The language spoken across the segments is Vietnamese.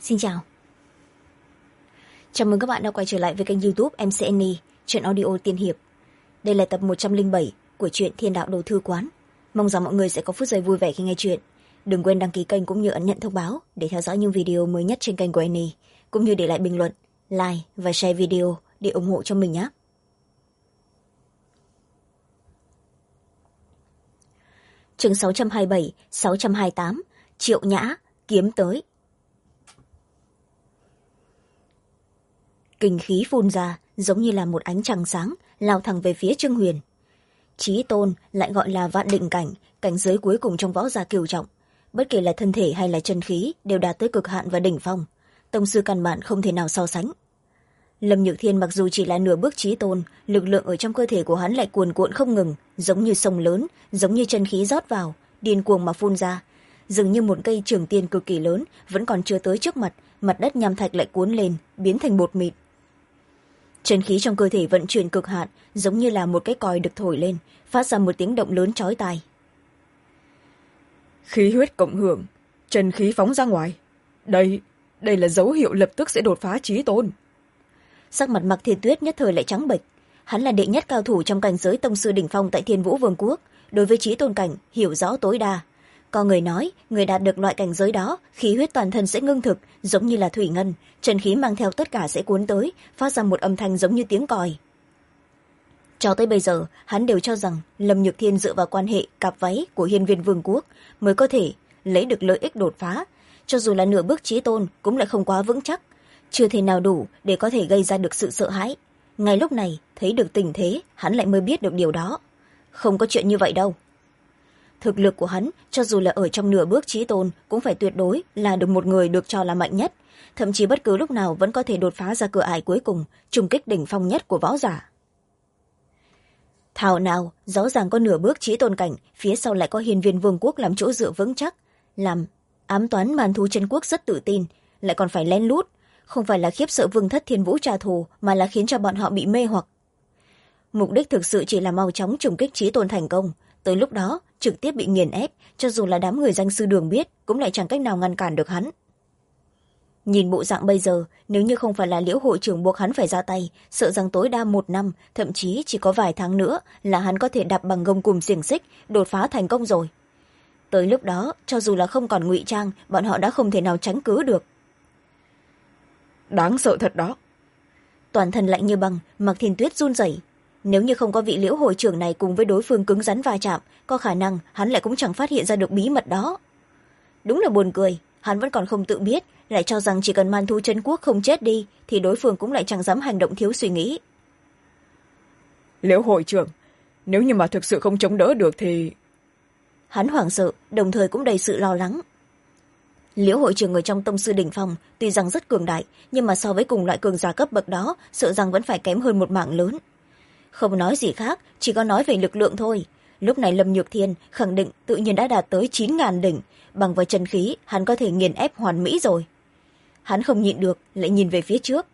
Xin chào. Chào mừng các bạn đã quay trở lại với kênh youtube MC Annie, truyện audio tiên hiệp. Đây là tập 107 của truyện Thiên đạo đồ thư quán. Mong rằng mọi người sẽ có phút giây vui vẻ khi nghe truyện. Đừng quên đăng ký kênh cũng như ấn nhận thông báo để theo dõi những video mới nhất trên kênh của Annie, cũng như để lại bình luận, like và share video để ủng hộ cho mình nhé. Chương 627, 628, Triệu Nhã, kiếm tới. Kinh khí phun ra giống như là một ánh trăng sáng lao thẳng về phía Trương Huyền. Chí tôn lại gọi là vạn định cảnh, cảnh giới cuối cùng trong võ gia cửu trọng. Bất kể là thân thể hay là chân khí đều đạt tới cực hạn và đỉnh phong, tông sư căn bản không thể nào so sánh. Lâm Nhược Thiên mặc dù chỉ là nửa bước chí tôn, lực lượng ở trong cơ thể của hắn lại cuồn cuộn không ngừng, giống như sông lớn, giống như chân khí rót vào điên cuồng mà phun ra. Dường như một cây trường tiên cực kỳ lớn vẫn còn chưa tới trước mặt, mặt đất nham thạch lại cuốn lên biến thành bột mịn. Chân khí trong cơ thể vận chuyển cực hạn, giống như là một cái còi được thổi lên, phát ra một tiếng động lớn chói tai. Khí huyết cộng hưởng, chân khí phóng ra ngoài. Đây là dấu hiệu lập tức sẽ đột phá chí tôn. Sắc mặt Mạc Thiên Tuyết nhất thời lại trắng bệch. Hắn là đệ nhất cao thủ trong cảnh giới tông sư đỉnh phong tại Thiên Vũ Vương quốc, đối với chí tôn cảnh hiểu rõ tối đa. Có người nói, người đạt được loại cảnh giới đó, khí huyết toàn thân sẽ ngưng thực, giống như là thủy ngân, chân khí mang theo tất cả sẽ cuốn tới, phát ra một âm thanh giống như tiếng còi. Cho tới bây giờ, hắn đều cho rằng Lâm Nhược Thiên dựa vào quan hệ cặp váy của Hiên Viên Vương quốc mới có thể lấy được lợi ích đột phá, cho dù là nửa bước chí tôn cũng lại không quá vững chắc, chưa thể nào đủ để có thể gây ra được sự sợ hãi. Ngay lúc này, thấy được tình thế, hắn lại mới biết được điều đó. Không có chuyện như vậy đâu. Thực lực của hắn, cho dù là ở trong nửa bước chí tôn, cũng phải tuyệt đối là được một người được cho là mạnh nhất, thậm chí bất cứ lúc nào vẫn có thể đột phá ra cửa ải cuối cùng, trùng kích đỉnh phong nhất của võ giả. Thảo nào, rõ ràng có nửa bước chí tôn cảnh, phía sau lại có Hiên Viên Vương quốc làm chỗ dựa vững chắc, làm ám toán Man Thú Chân Quốc rất tự tin, lại còn phải lén lút, không phải là khiếp sợ Vương thất Thiên Vũ trả thù, mà là khiến cho bọn họ bị mê hoặc. Mục đích thực sự chỉ là mau chóng trùng kích chí tôn thành công, tới lúc đó trực tiếp bị nghiền ép, cho dù là đám người danh sư đường biết cũng lại chẳng cách nào ngăn cản được hắn. Nhìn bộ dạng bây giờ, nếu như không phải là Liễu hội trưởng buộc hắn phải ra tay, sợ rằng tối đa 1 năm, thậm chí chỉ có vài tháng nữa là hắn có thể đạp bằng gông cùm xiềng xích đột phá thành công rồi. Tới lúc đó, cho dù là không còn ngụy trang, bọn họ đã không thể nào tránh cứ được. Đáng sợ thật đó. Toàn thân lạnh như băng, Mạc Thiên Tuyết run rẩy. Nếu như không có vị Liễu hội trưởng này cùng với đối phương cứng rắn va chạm, có khả năng hắn lại cũng chẳng phát hiện ra được bí mật đó. Đúng là buồn cười, hắn vẫn còn không tự biết, lại cho rằng chỉ cần Man Thú Chân Quốc không chết đi thì đối phương cũng lại chẳng dám hành động thiếu suy nghĩ. Liễu hội trưởng, nếu như mà thực sự không chống đỡ được thì... Hắn hoảng sợ, đồng thời cũng đầy sự lo lắng. Liễu hội trưởng ở trong tông sư đỉnh phong tuy rằng rất cường đại, nhưng mà so với cùng loại cường giả cấp bậc đó, sợ rằng vẫn phải kém hơn một mảng lớn. Không nói gì khác, chỉ có nói về lực lượng thôi. Lúc này Lâm Nhược Thiên khẳng định tự nhiên đã đạt tới 9.000 đỉnh, bằng với chân khí hắn có thể nghiền ép hoàn mỹ rồi. Hắn không nhịn được, lại nhìn về phía trước.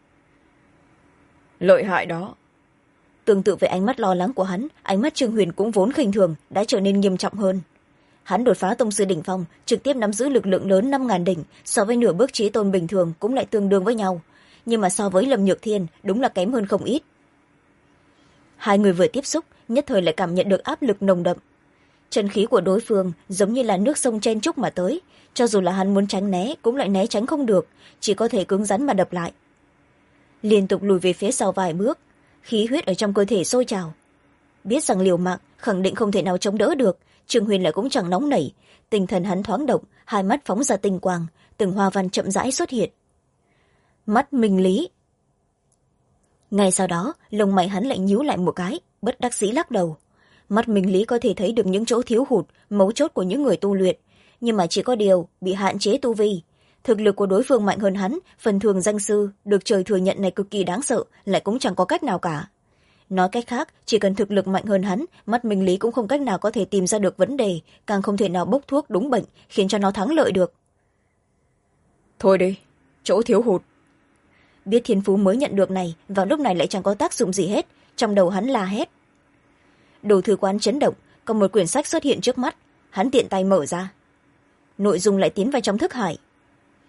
Lợi hại đó. Tương tự với ánh mắt lo lắng của hắn, ánh mắt Trương Huyền cũng vốn khinh thường đã trở nên nghiêm trọng hơn. Hắn đột phá tông sư đỉnh phong, trực tiếp nắm giữ lực lượng lớn 5.000 đỉnh, so với nửa bước chí tôn bình thường cũng lại tương đương với nhau, nhưng mà so với Lâm Nhược Thiên đúng là kém hơn không ít. Hai người vừa tiếp xúc, nhất thời lại cảm nhận được áp lực nồng đậm. Chân khí của đối phương giống như là nước sông chen chúc mà tới, cho dù là hắn muốn tránh né cũng lại né tránh không được, chỉ có thể cứng rắn mà đập lại. Liên tục lùi về phía sau vài bước, khí huyết ở trong cơ thể sôi trào. Biết rằng liều mạng khẳng định không thể nào chống đỡ được, Trương Huyền lại cũng chẳng nóng nảy, tinh thần hắn thoáng động, hai mắt phóng ra tinh quang, từng hoa văn chậm rãi xuất hiện. Mắt Minh Lý. Ngay sau đó, lông mày hắn lại nhíu lại một cái, bất đắc dĩ lắc đầu. Mắt Minh Lý có thể thấy được những chỗ thiếu hụt, mấu chốt của những người tu luyện, nhưng mà chỉ có điều bị hạn chế tu vi. Thực lực của đối phương mạnh hơn hắn, phần thường danh sư được trời thừa nhận này cực kỳ đáng sợ, lại cũng chẳng có cách nào cả. Nói cách khác, chỉ cần thực lực mạnh hơn hắn, mắt Minh Lý cũng không cách nào có thể tìm ra được vấn đề, càng không thể nào bốc thuốc đúng bệnh khiến cho nó thắng lợi được. Thôi đi, chỗ thiếu hụt. Biết thiên phú mới nhận được này, vào lúc này lại chẳng có tác dụng gì hết, trong đầu hắn la hét. Đồ thư quán chấn động, có một quyển sách xuất hiện trước mắt, hắn tiện tay mở ra. Nội dung lại tiến vào trong thức hải.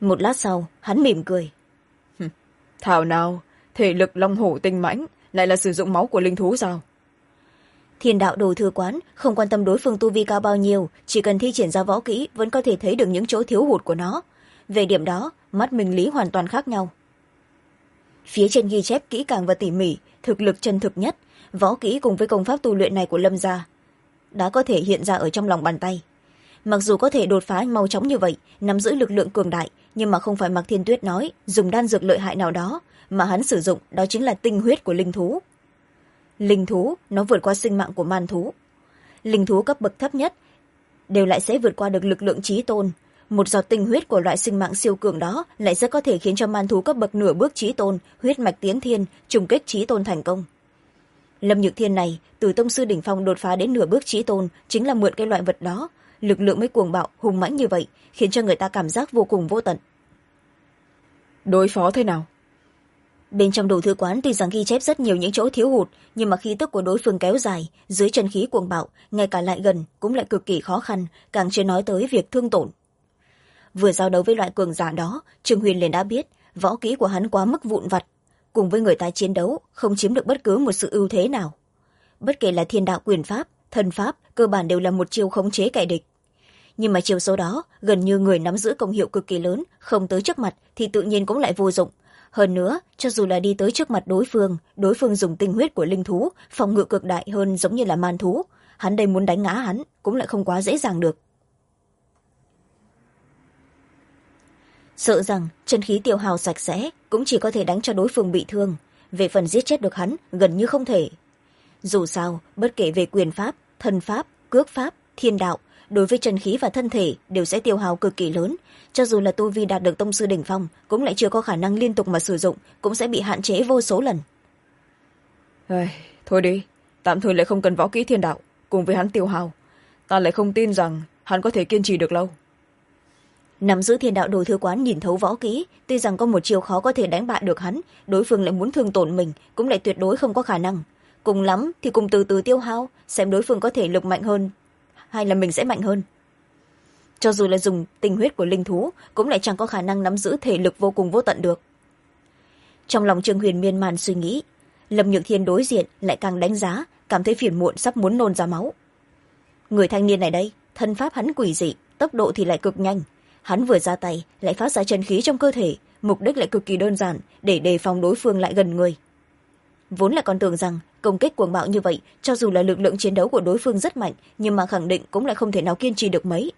một lát sau hắn mỉm cười. Thảo nào thể lực long hổ tinh mãnh lại là sử dụng máu của linh thú sao? Thiên đạo đồ thư quán không quan tâm đối phương tu vi cao bao nhiêu, chỉ cần thi triển ra võ kỹ vẫn có thể thấy được những chỗ thiếu hụt của nó. Về điểm đó mắt minh lý hoàn toàn khác nhau. Phía trên ghi chép kỹ càng và tỉ mỉ thực lực chân thực nhất, võ kỹ cùng với công pháp tu luyện này của Lâm gia đã có thể hiện ra ở trong lòng bàn tay. Mặc dù có thể đột phá mau chóng như vậy, nắm giữ lực lượng cường đại, nhưng mà không phải Mạc Thiên Tuyết nói dùng đan dược lợi hại nào đó, mà hắn sử dụng đó chính là tinh huyết của linh thú. Linh thú nó vượt qua sinh mạng của man thú. Linh thú cấp bậc thấp nhất đều lại sẽ vượt qua được lực lượng chí tôn. Một giọt tinh huyết của loại sinh mạng siêu cường đó lại rất có thể khiến cho man thú cấp bậc nửa bước chí tôn, huyết mạch tiến thiên, trùng kích chí tôn thành công. Lâm Nhược Thiên này từ tông sư đỉnh phong đột phá đến nửa bước chí tôn chính là mượn cái loại vật đó, lực lượng mới cuồng bạo hùng mãnh như vậy, khiến cho người ta cảm giác vô cùng vô tận. Đối phó thế nào? Bên trong đồ thư quán tuy rằng ghi chép rất nhiều những chỗ thiếu hụt, nhưng mà khí tức của đối phương kéo dài, dưới chân khí cuồng bạo, ngay cả lại gần cũng lại cực kỳ khó khăn, càng chưa nói tới việc thương tổn. Vừa giao đấu với loại cường giả đó, Trương Huyền liền đã biết võ kỹ của hắn quá mức vụn vặt, cùng với người ta chiến đấu không chiếm được bất cứ một sự ưu thế nào. Bất kể là thiên đạo quyền pháp, thần pháp, cơ bản đều là một chiêu khống chế kẻ địch. Nhưng mà chiêu số đó gần như người nắm giữ công hiệu cực kỳ lớn, không tới trước mặt thì tự nhiên cũng lại vô dụng. Hơn nữa, cho dù là đi tới trước mặt đối phương dùng tinh huyết của linh thú, phòng ngự cực đại hơn giống như là man thú, hắn đây muốn đánh ngã hắn cũng lại không quá dễ dàng được. Sợ rằng chân khí tiêu hao sạch sẽ cũng chỉ có thể đánh cho đối phương bị thương, về phần giết chết được hắn gần như không thể. Dù sao, bất kể về quyền pháp, thần pháp, cước pháp, thiên đạo, đối với chân khí và thân thể đều sẽ tiêu hao cực kỳ lớn, cho dù là tu vi đạt được tông sư đỉnh phong cũng lại chưa có khả năng liên tục mà sử dụng, cũng sẽ bị hạn chế vô số lần. Thôi đi, tạm thời lại không cần võ kỹ thiên đạo cùng với hắn tiêu hao, ta lại không tin rằng hắn có thể kiên trì được lâu. Nắm giữ thiên đạo đồ thư quán nhìn thấu võ kỹ, tuy rằng có một chiêu khó có thể đánh bại được hắn, đối phương lại muốn thương tổn mình cũng lại tuyệt đối không có khả năng. Cùng lắm thì cùng từ từ tiêu hao, xem đối phương có thể lực mạnh hơn hay là mình sẽ mạnh hơn. Cho dù là dùng tinh huyết của linh thú cũng lại chẳng có khả năng nắm giữ thể lực vô cùng vô tận được. Trong lòng Trương Huyền miên man suy nghĩ, Lâm Nhược Thiên đối diện lại càng đánh giá, cảm thấy phiền muộn sắp muốn nôn ra máu. Người thanh niên này đây, thân pháp hắn quỷ dị, tốc độ thì lại cực nhanh. Hắn vừa ra tay lại phát ra chân khí trong cơ thể, mục đích lại cực kỳ đơn giản, để đề phòng đối phương lại gần người. Vốn là còn tưởng rằng công kích cuồng bạo như vậy, cho dù là lực lượng chiến đấu của đối phương rất mạnh, nhưng mà khẳng định cũng lại không thể nào kiên trì được mấy.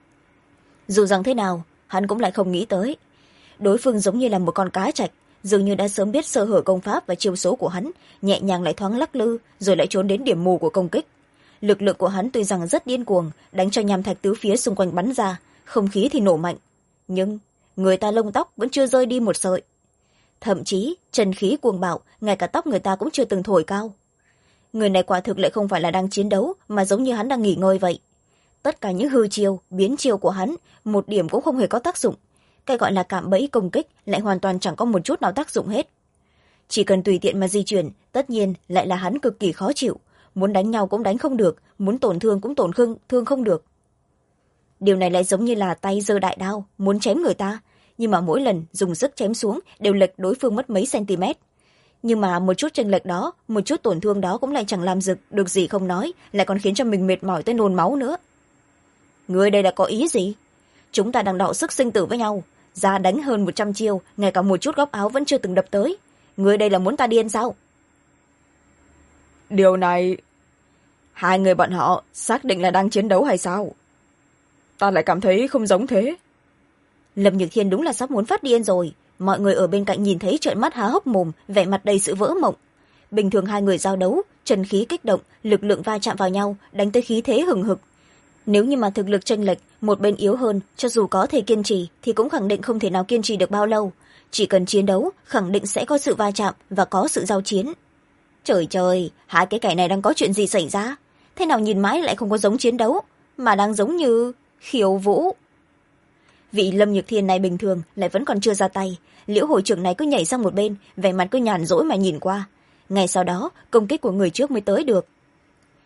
Dù rằng thế nào, hắn cũng lại không nghĩ tới. Đối phương giống như là một con cá trạch, dường như đã sớm biết sơ hở công pháp và chiêu số của hắn, nhẹ nhàng lại thoáng lắc lư, rồi lại trốn đến điểm mù của công kích. Lực lượng của hắn tuy rằng rất điên cuồng, đánh cho nham thạch tứ phía xung quanh bắn ra, không khí thì nổ mạnh, nhưng người ta lông tóc vẫn chưa rơi đi một sợi. Thậm chí chân khí cuồng bạo, ngay cả tóc người ta cũng chưa từng thổi cao. Người này quả thực lại không phải là đang chiến đấu, mà giống như hắn đang nghỉ ngơi vậy. Tất cả những hư chiêu, biến chiêu của hắn một điểm cũng không hề có tác dụng. Cái gọi là cạm bẫy công kích lại hoàn toàn chẳng có một chút nào tác dụng hết. Chỉ cần tùy tiện mà di chuyển, tất nhiên lại là hắn cực kỳ khó chịu. Muốn đánh nhau cũng đánh không được, muốn tổn thương cũng thương không được. Điều này lại giống như là tay giơ đại đao muốn chém người ta, nhưng mà mỗi lần dùng sức chém xuống đều lệch đối phương mất mấy cm. Nhưng mà một chút chênh lệch đó, một chút tổn thương đó cũng lại chẳng làm được gì không nói, lại còn khiến cho mình mệt mỏi tới nôn máu nữa. Người đây là có ý gì? Chúng ta đang đọ sức sinh tử với nhau, ra đánh hơn 100 chiêu, ngay cả một chút góc áo vẫn chưa từng đập tới. Người đây là muốn ta điên sao? Điều này, hai người bọn họ xác định là đang chiến đấu hay sao? Ta lại cảm thấy không giống thế. Lâm Nhược Thiên đúng là sắp muốn phát điên rồi. Mọi người ở bên cạnh nhìn thấy trợn mắt há hốc mồm, vẻ mặt đầy sự vỡ mộng. Bình thường hai người giao đấu, chân khí kích động, lực lượng va chạm vào nhau, đánh tới khí thế hừng hực. Nếu như mà thực lực chênh lệch, một bên yếu hơn, cho dù có thể kiên trì thì cũng khẳng định không thể nào kiên trì được bao lâu. Chỉ cần chiến đấu, khẳng định sẽ có sự va chạm và có sự giao chiến. Trời trời, hai cái kẻ này đang có chuyện gì xảy ra? Thế nào nhìn mãi lại không có giống chiến đấu, mà đang giống như khiêu vũ. Vị Lâm Nhược Thiên này bình thường lại vẫn còn chưa ra tay, Liễu hội trưởng này cứ nhảy sang một bên, vẻ mặt cứ nhàn rỗi mà nhìn qua. Ngay sau đó công kích của người trước mới tới được.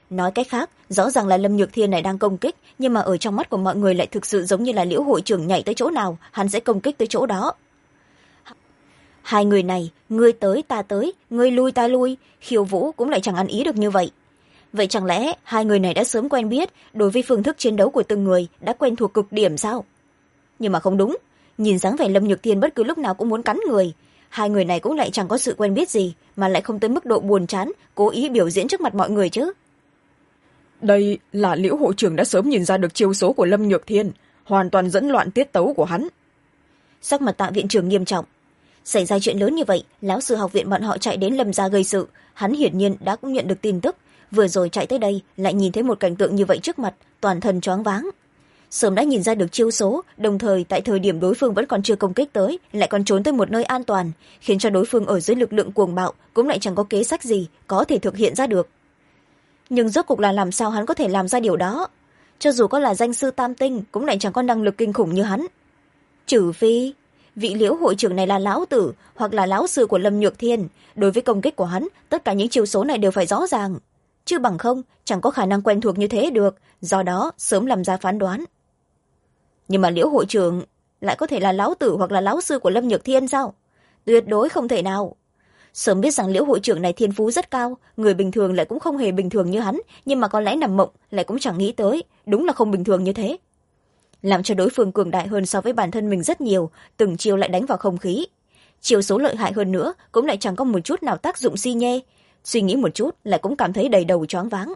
nói cách khác rõ ràng là lâm nhược thiên này đang công kích, nhưng mà ở trong mắt của mọi người lại thực sự giống như là Liễu hội trưởng nhảy tới chỗ nào hắn sẽ công kích tới chỗ đó. Hai người này, ngươi tới ta tới, ngươi lui ta lui, khiêu vũ cũng lại chẳng ăn ý được như vậy. Vậy chẳng lẽ hai người này đã sớm quen biết, đối với phương thức chiến đấu của từng người đã quen thuộc cực điểm sao? Nhưng mà không đúng, nhìn dáng vẻ lâm nhược thiên bất cứ lúc nào cũng muốn cắn người. Hai người này cũng lại chẳng có sự quen biết gì, mà lại không tới mức độ buồn chán cố ý biểu diễn trước mặt mọi người chứ. Đây là Liễu hội trưởng đã sớm nhìn ra được chiêu số của lâm nhược thiên, hoàn toàn dẫn loạn tiết tấu của hắn. Sắc mặt Tạ viện trưởng nghiêm trọng. Xảy ra chuyện lớn như vậy, lão sư học viện bọn họ chạy đến lâm gia gây sự, hắn hiển nhiên đã cũng nhận được tin tức, vừa rồi chạy tới đây lại nhìn thấy một cảnh tượng như vậy trước mặt, toàn thân choáng váng. Sớm đã nhìn ra được chiêu số, đồng thời tại thời điểm đối phương vẫn còn chưa công kích tới, lại còn trốn tới một nơi an toàn, khiến cho đối phương ở dưới lực lượng cuồng bạo cũng lại chẳng có kế sách gì có thể thực hiện ra được. Nhưng rốt cuộc là làm sao hắn có thể làm ra điều đó? Cho dù có là danh sư tam tinh cũng lại chẳng có năng lực kinh khủng như hắn. Trừ phi vị Liễu hội trưởng này là lão tử hoặc là lão sư của lâm nhược thiên, đối với công kích của hắn tất cả những chiêu số này đều phải rõ ràng, chứ bằng không chẳng có khả năng quen thuộc như thế được, do đó sớm làm ra phán đoán. Nhưng mà Liễu hội trưởng lại có thể là lão tử hoặc là lão sư của lâm nhược thiên sao? Tuyệt đối không thể nào. Sớm biết rằng Liễu hội trưởng này thiên phú rất cao, người bình thường lại cũng không hề bình thường như hắn, nhưng mà có lẽ nằm mộng lại cũng chẳng nghĩ tới, đúng là không bình thường như thế. Làm cho đối phương cường đại hơn so với bản thân mình rất nhiều, từng chiêu lại đánh vào không khí. Chiêu số lợi hại hơn nữa cũng lại chẳng có một chút nào tác dụng si nhê, suy nghĩ một chút lại cũng cảm thấy đầy đầu choáng váng.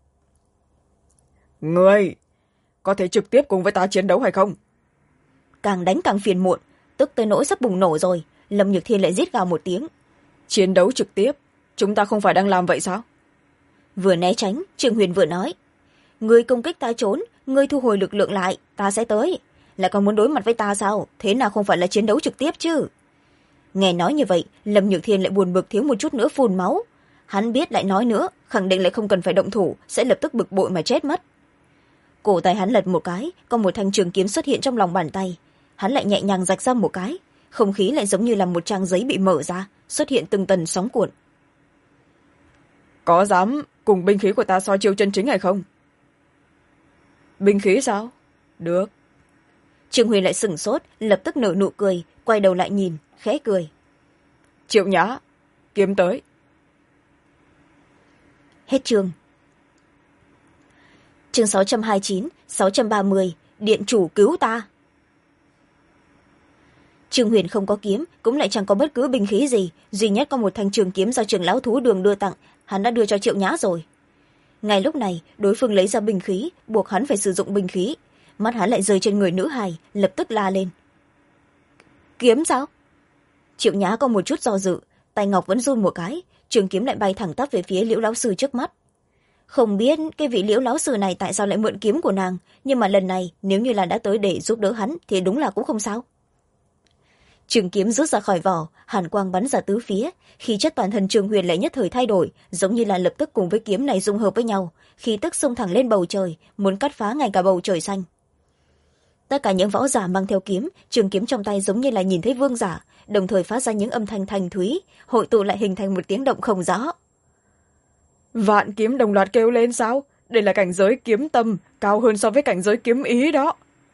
Người có thể trực tiếp cùng với ta chiến đấu hay không? Càng đánh càng phiền muộn, tức tới nỗi sắp bùng nổ rồi, lâm nhược thiên lại rít gào một tiếng. Chiến đấu trực tiếp, chúng ta không phải đang làm vậy sao? Vừa né tránh, Trương Huyền vừa nói, ngươi công kích ta trốn, ngươi thu hồi lực lượng lại, ta sẽ tới. Lại còn muốn đối mặt với ta sao? Thế nào không phải là chiến đấu trực tiếp chứ? Nghe nói như vậy, lâm nhược thiên lại buồn bực thiếu một chút nữa phun máu. Hắn biết lại nói nữa, khẳng định lại không cần phải động thủ, sẽ lập tức bực bội mà chết mất. Cổ tay hắn lật một cái, có một thanh trường kiếm xuất hiện trong lòng bàn tay. Hắn lại nhẹ nhàng rạch ra một cái, không khí lại giống như là một trang giấy bị mở ra, xuất hiện từng tầng sóng cuộn. Có dám cùng binh khí của ta so chiêu chân chính hay không? Binh khí sao? Được. Trương Huyền lại sửng sốt, lập tức nở nụ cười, quay đầu lại nhìn, khẽ cười. Triệu Nhã, kiếm tới. Hết chương. Chương 629, 630, điện chủ cứu ta. Trương Huyền không có kiếm, cũng lại chẳng có bất cứ binh khí gì, duy nhất có một thanh trường kiếm do Trường lão thú đường đưa tặng, hắn đã đưa cho Triệu Nhã rồi. Ngay lúc này, đối phương lấy ra binh khí, buộc hắn phải sử dụng binh khí. Mắt hắn lại rơi trên người nữ hài, lập tức la lên. Kiếm sao? Triệu Nhã có một chút do dự, tay ngọc vẫn run một cái, trường kiếm lại bay thẳng tắp về phía Liễu lão sư trước mắt. Không biết cái vị Liễu lão sư này tại sao lại mượn kiếm của nàng, nhưng mà lần này nếu như là đã tới để giúp đỡ hắn thì đúng là cũng không sao. Trường kiếm rút ra khỏi vỏ, hàn quang bắn ra tứ phía, khí chất toàn thân Trương Huyền lại nhất thời thay đổi, giống như là lập tức cùng với kiếm này dung hợp với nhau, khí tức xông thẳng lên bầu trời, muốn cắt phá ngay cả bầu trời xanh. Tất cả những võ giả mang theo kiếm, trường kiếm trong tay giống như là nhìn thấy vương giả, đồng thời phát ra những âm thanh thanh thúy, hội tụ lại hình thành một tiếng động không rõ. Vạn kiếm đồng loạt kêu lên sao? Đây là cảnh giới kiếm tâm, cao hơn so với cảnh giới kiếm ý đó.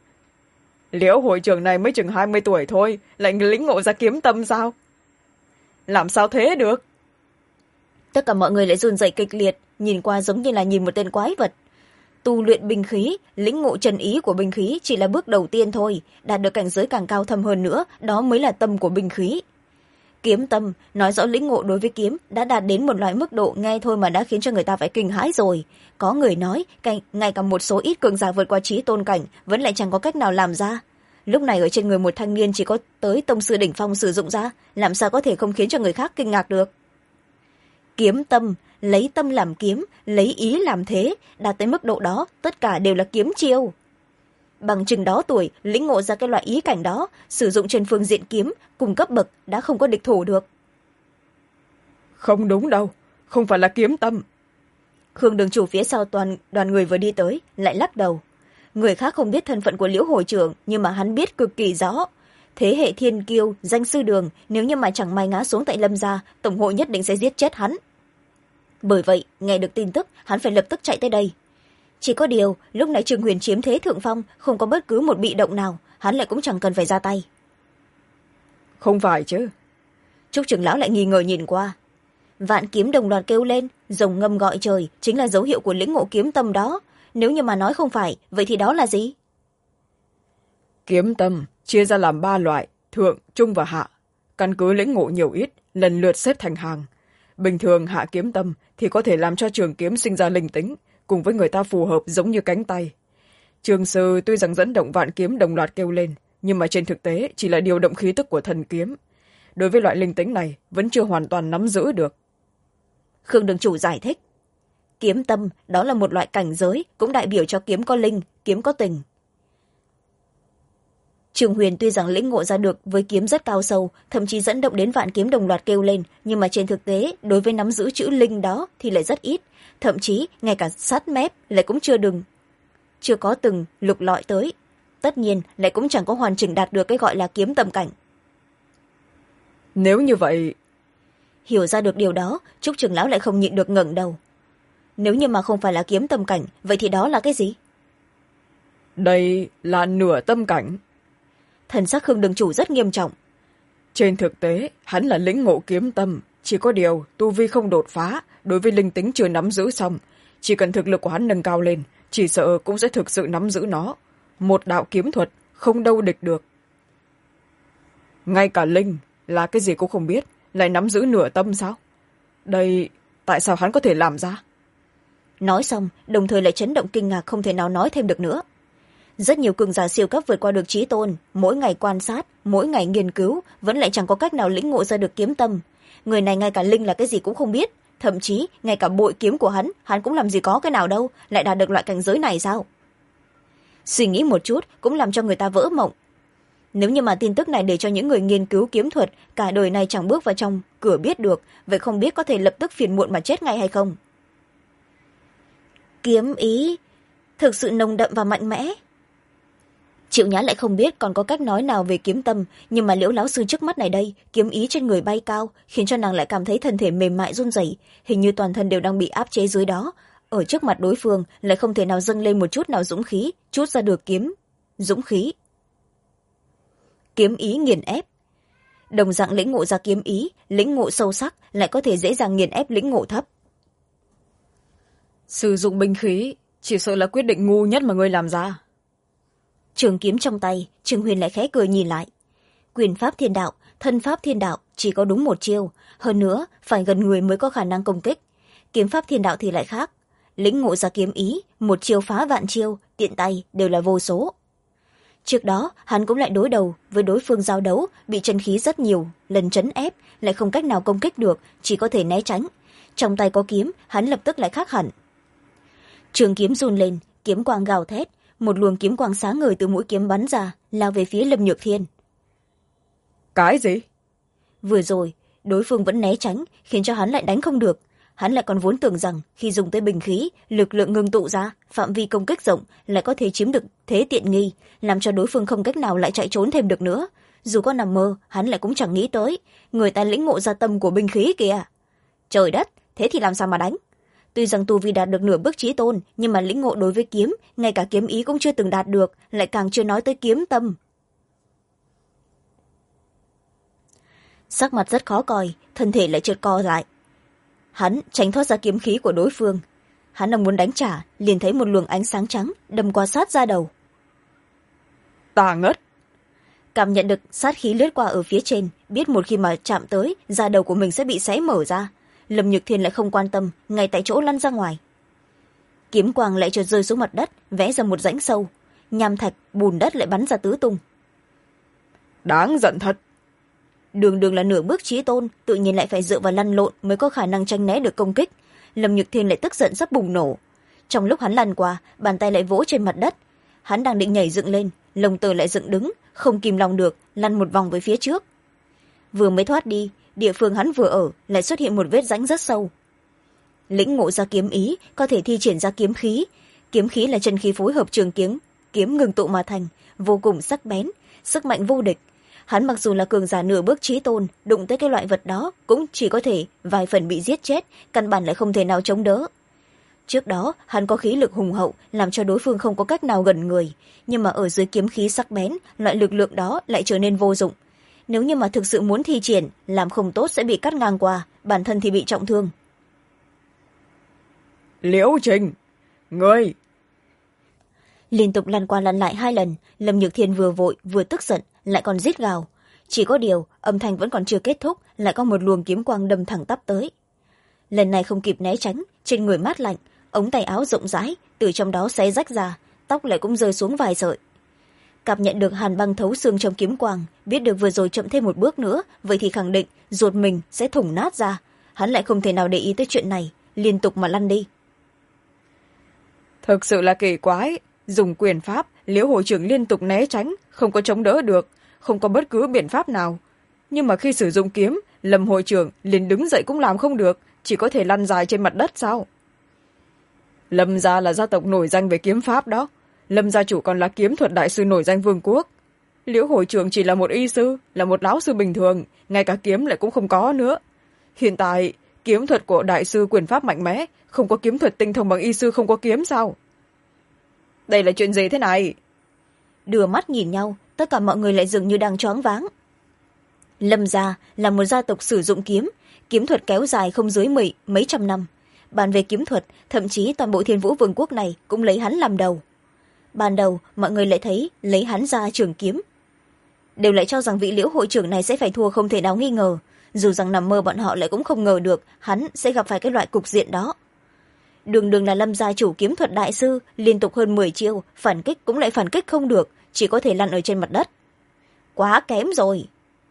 Liễu hội trưởng này mới chừng 20 tuổi thôi, lại lĩnh ngộ ra kiếm tâm sao? Làm sao thế được? Tất cả mọi người lại run rẩy kịch liệt, nhìn qua giống như là nhìn một tên quái vật. Tu luyện binh khí, lĩnh ngộ chân ý của binh khí chỉ là bước đầu tiên thôi, đạt được cảnh giới càng cao thâm hơn nữa, đó mới là tâm của binh khí. Kiếm tâm, nói rõ lĩnh ngộ đối với kiếm đã đạt đến một loại mức độ nghe thôi mà đã khiến cho người ta phải kinh hãi rồi. Có người nói, ngay cả một số ít cường giả vượt qua trí tôn cảnh vẫn lại chẳng có cách nào làm ra. Lúc này ở trên người một thanh niên chỉ có tới tông sư đỉnh phong sử dụng ra, làm sao có thể không khiến cho người khác kinh ngạc được. Kiếm tâm, lấy tâm làm kiếm, lấy ý làm thế, đạt tới mức độ đó, tất cả đều là kiếm chiêu. Bằng chừng đó tuổi, lĩnh ngộ ra cái loại ý cảnh đó, sử dụng trên phương diện kiếm, cùng cấp bậc đã không có địch thủ được. Không đúng đâu, không phải là kiếm tâm. Khương đường chủ phía sau đoàn người vừa đi tới, lại lắc đầu. Người khác không biết thân phận của Liễu hội trưởng, nhưng mà hắn biết cực kỳ rõ. Thế hệ thiên kiêu, danh sư đường, nếu như mà chẳng may ngã xuống tại lâm gia, tổng hội nhất định sẽ giết chết hắn. bởi vậy nghe được tin tức hắn phải lập tức chạy tới đây. Chỉ có điều lúc nãy Trương Huyền chiếm thế thượng phong, không có bất cứ một bị động nào, hắn lại cũng chẳng cần phải ra tay. Không phải chứ? Trúc trưởng lão lại nghi ngờ nhìn qua. Vạn kiếm đồng loạt kêu lên, rồng ngâm gọi trời, chính là dấu hiệu của lĩnh ngộ kiếm tâm đó. Nếu như mà nói không phải, vậy thì đó là gì? Kiếm tâm chia ra làm 3 loại: thượng, trung và hạ. Căn cứ lĩnh ngộ nhiều ít, lần lượt xếp thành hàng. Bình thường hạ kiếm tâm thì có thể làm cho trường kiếm sinh ra linh tính, cùng với người ta phù hợp giống như cánh tay. Trường sư tuy rằng dẫn động vạn kiếm đồng loạt kêu lên, nhưng mà trên thực tế chỉ là điều động khí tức của thần kiếm. Đối với loại linh tính này vẫn chưa hoàn toàn nắm giữ được. Khương đường chủ giải thích. Kiếm tâm đó là một loại cảnh giới, cũng đại biểu cho kiếm có linh, kiếm có tình. Trường Huyền tuy rằng lĩnh ngộ ra được với kiếm rất cao sâu, thậm chí dẫn động đến vạn kiếm đồng loạt kêu lên, nhưng mà trên thực tế đối với nắm giữ chữ linh đó thì lại rất ít, thậm chí ngay cả sát mép lại cũng chưa có từng lục lọi tới, tất nhiên lại cũng chẳng có hoàn chỉnh đạt được cái gọi là kiếm tâm cảnh. Nếu như vậy, hiểu ra được điều đó, Trúc trưởng lão lại không nhịn được ngẩng đầu. Nếu như mà không phải là kiếm tâm cảnh, vậy thì đó là cái gì? đây là nửa tâm cảnh. Thần sắc Khương đường chủ rất nghiêm trọng. Trên thực tế hắn là lĩnh ngộ kiếm tâm, chỉ có điều tu vi không đột phá, đối với linh tính chưa nắm giữ xong. Chỉ cần thực lực của hắn nâng cao lên, chỉ sợ cũng sẽ thực sự nắm giữ nó. Một đạo kiếm thuật không đâu địch được. Ngay cả linh là cái gì cũng không biết, lại nắm giữ nửa tâm sao? Đây, tại sao hắn có thể làm ra? Nói xong đồng thời lại chấn động kinh ngạc, không thể nào nói thêm được nữa. Rất nhiều cường giả siêu cấp vượt qua được chí tôn, mỗi ngày quan sát, mỗi ngày nghiên cứu, vẫn lại chẳng có cách nào lĩnh ngộ ra được kiếm tâm. Người này ngay cả linh là cái gì cũng không biết, thậm chí ngay cả bội kiếm của hắn cũng làm gì có cái nào đâu, lại đạt được loại cảnh giới này sao? Suy nghĩ một chút cũng làm cho người ta vỡ mộng. Nếu như mà tin tức này để cho những người nghiên cứu kiếm thuật cả đời này chẳng bước vào trong cửa biết được, vậy không biết có thể lập tức phiền muộn mà chết ngay hay không? Kiếm ý thực sự nồng đậm và mạnh mẽ. Triệu Nhã lại không biết còn có cách nói nào về kiếm tâm, nhưng mà Liễu lão sư trước mắt này đây, kiếm ý trên người bay cao, khiến cho nàng lại cảm thấy thân thể mềm mại run rẩy, hình như toàn thân đều đang bị áp chế dưới đó. Ở trước mặt đối phương lại không thể nào dâng lên một chút nào dũng khí, chút ra được dũng khí. Kiếm ý nghiền ép. Đồng dạng lĩnh ngộ ra kiếm ý, lĩnh ngộ sâu sắc lại có thể dễ dàng nghiền ép lĩnh ngộ thấp. Sử dụng binh khí chỉ sợ là quyết định ngu nhất mà ngươi làm ra. Trường kiếm trong tay, Trương Huyền lại khẽ cười nhìn lại. Quyền pháp thiên đạo, thân pháp thiên đạo chỉ có đúng một chiêu, hơn nữa phải gần người mới có khả năng công kích. Kiếm pháp thiên đạo thì lại khác, lĩnh ngộ ra kiếm ý, một chiêu phá vạn chiêu, tiện tay đều là vô số. Trước đó hắn cũng lại đối đầu với đối phương giao đấu, bị chân khí rất nhiều lần trấn ép, lại không cách nào công kích được, chỉ có thể né tránh. Trong tay có kiếm, hắn lập tức lại khác hẳn. Trường kiếm run lên, kiếm quang gào thét, một luồng kiếm quang sáng ngời từ mũi kiếm bắn ra, lao về phía Lâm Nhược Thiên. Cái gì? Vừa rồi đối phương vẫn né tránh, khiến cho hắn lại đánh không được. Hắn lại còn vốn tưởng rằng khi dùng tới bình khí, lực lượng ngưng tụ ra, phạm vi công kích rộng, lại có thể chiếm được thế tiện nghi, làm cho đối phương không cách nào lại chạy trốn thêm được nữa. Dù có nằm mơ, hắn lại cũng chẳng nghĩ tới, người ta lĩnh ngộ ra tâm của binh khí kìa. Trời đất, thế thì làm sao mà đánh? Tuy rằng tu vi đạt được nửa bước chí tôn, nhưng mà lĩnh ngộ đối với kiếm, ngay cả kiếm ý cũng chưa từng đạt được, lại càng chưa nói tới kiếm tâm. Sắc mặt rất khó coi, thân thể lại trượt co lại. Hắn tránh thoát ra kiếm khí của đối phương. Hắn đang muốn đánh trả, liền thấy một luồng ánh sáng trắng đâm qua sát ra đầu. Tà ngất. Cảm nhận được sát khí lướt qua ở phía trên, biết một khi mà chạm tới, da đầu của mình sẽ bị xé mở ra. Lâm Nhược Thiên lại không quan tâm, ngay tại chỗ lăn ra ngoài. Kiếm quang lại chợt rơi xuống mặt đất, vẽ ra một rãnh sâu, nham thạch bùn đất lại bắn ra tứ tung. Đáng giận thật. Đường đường là nửa bước chí tôn, tự nhiên lại phải dựa vào lăn lộn mới có khả năng tranh né được công kích. Lâm Nhược Thiên lại tức giận sắp bùng nổ. Trong lúc hắn lăn qua, bàn tay lại vỗ trên mặt đất. Hắn đang định nhảy dựng lên, lồng tơ lại dựng đứng, không kìm lòng được, lăn một vòng về phía trước. Vừa mới thoát đi, địa phương hắn vừa ở lại xuất hiện một vết rãnh rất sâu. Lĩnh ngộ ra kiếm ý, có thể thi triển ra kiếm khí. Kiếm khí là chân khí phối hợp trường kiếm ngừng tụ mà thành, vô cùng sắc bén, sức mạnh vô địch. hắn mặc dù là cường giả nửa bước chí tôn, đụng tới cái loại vật đó cũng chỉ có thể vài phần bị giết chết, căn bản lại không thể nào chống đỡ. Trước đó hắn có khí lực hùng hậu làm cho đối phương không có cách nào gần người, nhưng mà ở dưới kiếm khí sắc bén, loại lực lượng đó lại trở nên vô dụng. Nếu như mà thực sự muốn thi triển, làm không tốt sẽ bị cắt ngang qua, bản thân thì bị trọng thương. Liễu Trình, ngươi! Liên tục lăn qua lăn lại 2 lần, Lâm Nhược Thiên vừa vội vừa tức giận, lại còn rít gào. Chỉ có điều âm thanh vẫn còn chưa kết thúc, lại có một luồng kiếm quang đâm thẳng tắp tới. Lần này không kịp né tránh, trên người mát lạnh, ống tay áo rộng rãi từ trong đó xé rách ra, tóc lại cũng rơi xuống vài sợi. Cảm nhận được hàn băng thấu xương trong kiếm quang, biết được vừa rồi chậm thêm một bước nữa, vậy thì khẳng định ruột mình sẽ thủng nát ra. Hắn lại không thể nào để ý tới chuyện này, liên tục mà lăn đi. Thực sự là kỳ quái, dùng quyền pháp, Liễu hội trưởng liên tục né tránh, không có chống đỡ được, không có bất cứ biện pháp nào. Nhưng mà khi sử dụng kiếm, Lâm hội trưởng liền đứng dậy cũng làm không được, chỉ có thể lăn dài trên mặt đất sao? Lâm gia là gia tộc nổi danh về kiếm pháp đó, Lâm gia chủ còn là kiếm thuật đại sư nổi danh vương quốc. Liễu hội trưởng chỉ là một y sư, là một lão sư bình thường, ngay cả kiếm lại cũng không có nữa. Hiện tại kiếm thuật của đại sư quyền pháp mạnh mẽ, không có kiếm thuật tinh thông bằng y sư không có kiếm sao? Đây là chuyện gì thế này? Đưa mắt nhìn nhau, tất cả mọi người lại dường như đang choáng váng. Lâm gia là một gia tộc sử dụng kiếm, kiếm thuật kéo dài không dưới mấy trăm năm. Bàn về kiếm thuật, thậm chí toàn bộ Thiên Vũ Vương quốc này cũng lấy hắn làm đầu. Ban đầu mọi người lại thấy lấy hắn ra trường kiếm, đều lại cho rằng vị Liễu hội trưởng này sẽ phải thua không thể nào nghi ngờ, dù rằng nằm mơ bọn họ lại cũng không ngờ được hắn sẽ gặp phải cái loại cục diện đó. Đường đường là Lâm gia chủ kiếm thuật đại sư, liên tục hơn 10 chiêu phản kích cũng lại phản kích không được, chỉ có thể lăn ở trên mặt đất. Quá kém rồi.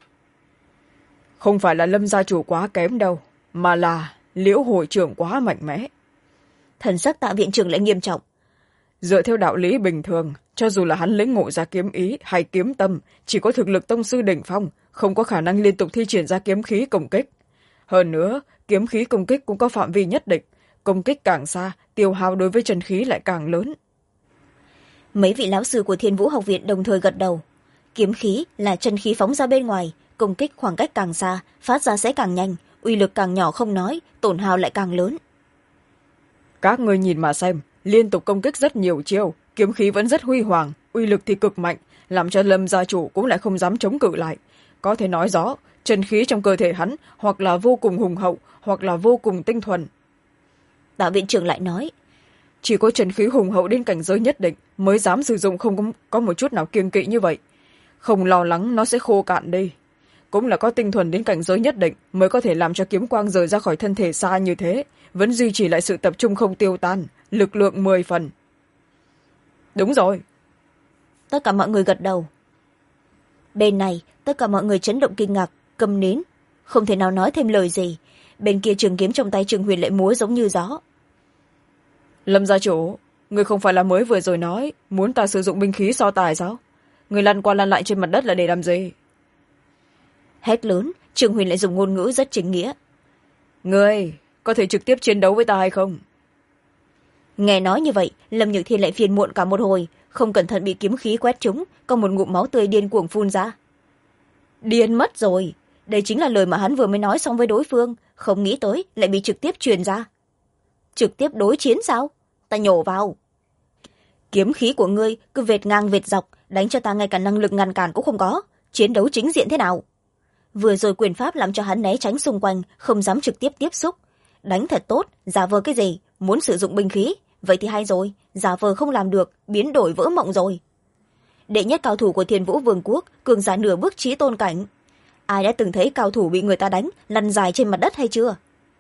Không phải là Lâm gia chủ quá kém đâu, mà là Liễu hội trưởng quá mạnh mẽ. Thần sắc Tạ viện trưởng lại nghiêm trọng. Dựa theo đạo lý bình thường, cho dù là hắn lĩnh ngộ ra kiếm ý hay kiếm tâm, chỉ có thực lực tông sư đỉnh phong, không có khả năng liên tục thi triển ra kiếm khí công kích. Hơn nữa, kiếm khí công kích cũng có phạm vi nhất định, công kích càng xa, tiêu hao đối với chân khí lại càng lớn. Mấy vị lão sư của Thiên Vũ học viện đồng thời gật đầu. Kiếm khí là chân khí phóng ra bên ngoài, công kích khoảng cách càng xa, phát ra sẽ càng nhanh, uy lực càng nhỏ không nói, tổn hao lại càng lớn. Các ngươi nhìn mà xem, liên tục công kích rất nhiều chiêu, kiếm khí vẫn rất huy hoàng, uy lực thì cực mạnh, làm cho Lâm gia chủ cũng lại không dám chống cự lại. Có thể nói rõ, chân khí trong cơ thể hắn hoặc là vô cùng hùng hậu, hoặc là vô cùng tinh thuần. Tạ viện trưởng lại nói, chỉ có chân khí hùng hậu đến cảnh giới nhất định mới dám sử dụng, không có một chút nào kiêng kỵ như vậy, không lo lắng nó sẽ khô cạn đi. Cũng là có tinh thuần đến cảnh giới nhất định mới có thể làm cho kiếm quang rời ra khỏi thân thể xa như thế, vẫn duy trì lại sự tập trung không tiêu tan, lực lượng 10 phần. Đúng rồi. Tất cả mọi người gật đầu. Bên này tất cả mọi người chấn động kinh ngạc, câm nín, không thể nào nói thêm lời gì. Bên kia trường kiếm trong tay Trường Huyền lại múa giống như gió. Lâm gia chủ, người không phải là mới vừa rồi nói muốn ta sử dụng binh khí so tài sao? Người lăn qua lăn lại trên mặt đất là để làm gì? Hét lớn, Trường Huyền lại dùng ngôn ngữ rất chính nghĩa. Người có thể trực tiếp chiến đấu với ta hay không? Nghe nói như vậy, Lâm Nhược Thiên lại phiền muộn cả một hồi, không cẩn thận bị kiếm khí quét trúng, có một ngụm máu tươi điên cuồng phun ra. Điên mất rồi, đây chính là lời mà hắn vừa mới nói xong với đối phương, không nghĩ tới lại bị trực tiếp truyền ra. Trực tiếp đối chiến sao? Ta nhổ vào. Kiếm khí của ngươi cứ vệt ngang vệt dọc, đánh cho ta ngay cả năng lực ngăn cản cũng không có, chiến đấu chính diện thế nào? Vừa rồi quyền pháp làm cho hắn né tránh xung quanh, không dám trực tiếp tiếp xúc. Đánh thật tốt, giả vờ cái gì? Muốn sử dụng binh khí, vậy thì hay rồi, giả vờ không làm được, biến đổi vỡ mộng rồi. Đệ nhất cao thủ của Thiên Vũ Vương quốc, cường giả nửa bước chí tôn cảnh. Ai đã từng thấy cao thủ bị người ta đánh lăn dài trên mặt đất hay chưa?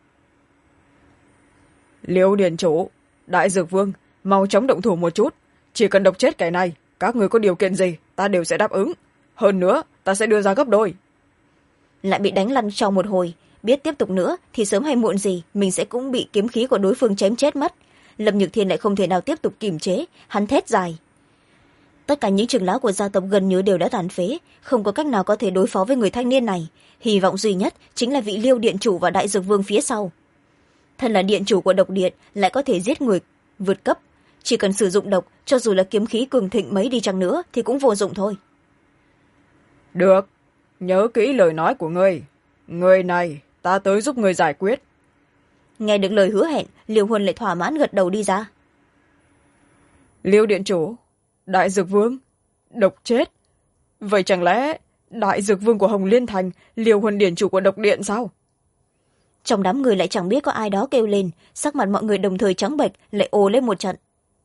Liễu Điền chủ, Đại Dược Vương, mau chóng động thủ một chút, chỉ cần độc chết kẻ này, các người có điều kiện gì ta đều sẽ đáp ứng, hơn nữa ta sẽ đưa ra gấp đôi. Lại bị đánh lăn trong một hồi, biết tiếp tục nữa thì sớm hay muộn gì mình sẽ cũng bị kiếm khí của đối phương chém chết mất. Lâm Nhược Thiên lại không thể nào tiếp tục kiềm chế, hắn thét dài. Tất cả những trưởng lão của gia tộc gần như đều đã tàn phế, không có cách nào có thể đối phó với người thanh niên này, hy vọng duy nhất chính là vị Liêu điện chủ và Đại Dược Vương phía sau. Thân là điện chủ của độc điện lại có thể giết người vượt cấp, chỉ cần sử dụng độc, cho dù là kiếm khí cường thịnh mấy đi chăng nữa thì cũng vô dụng thôi. Được, nhớ kỹ lời nói của ngươi. Người này ta tới giúp ngươi giải quyết. Nghe được lời hứa hẹn, Liêu Huân lại thỏa mãn gật đầu đi ra. Liêu điện chủ, đại dược vương, độc chết. Vậy chẳng lẽ đại dược vương của Hồng Liên Thành, Liêu Huân điện chủ của độc điện sao? Trong đám người lại chẳng biết có ai đó kêu lên, sắc mặt mọi người đồng thời trắng bệch, lại ồ lên một trận.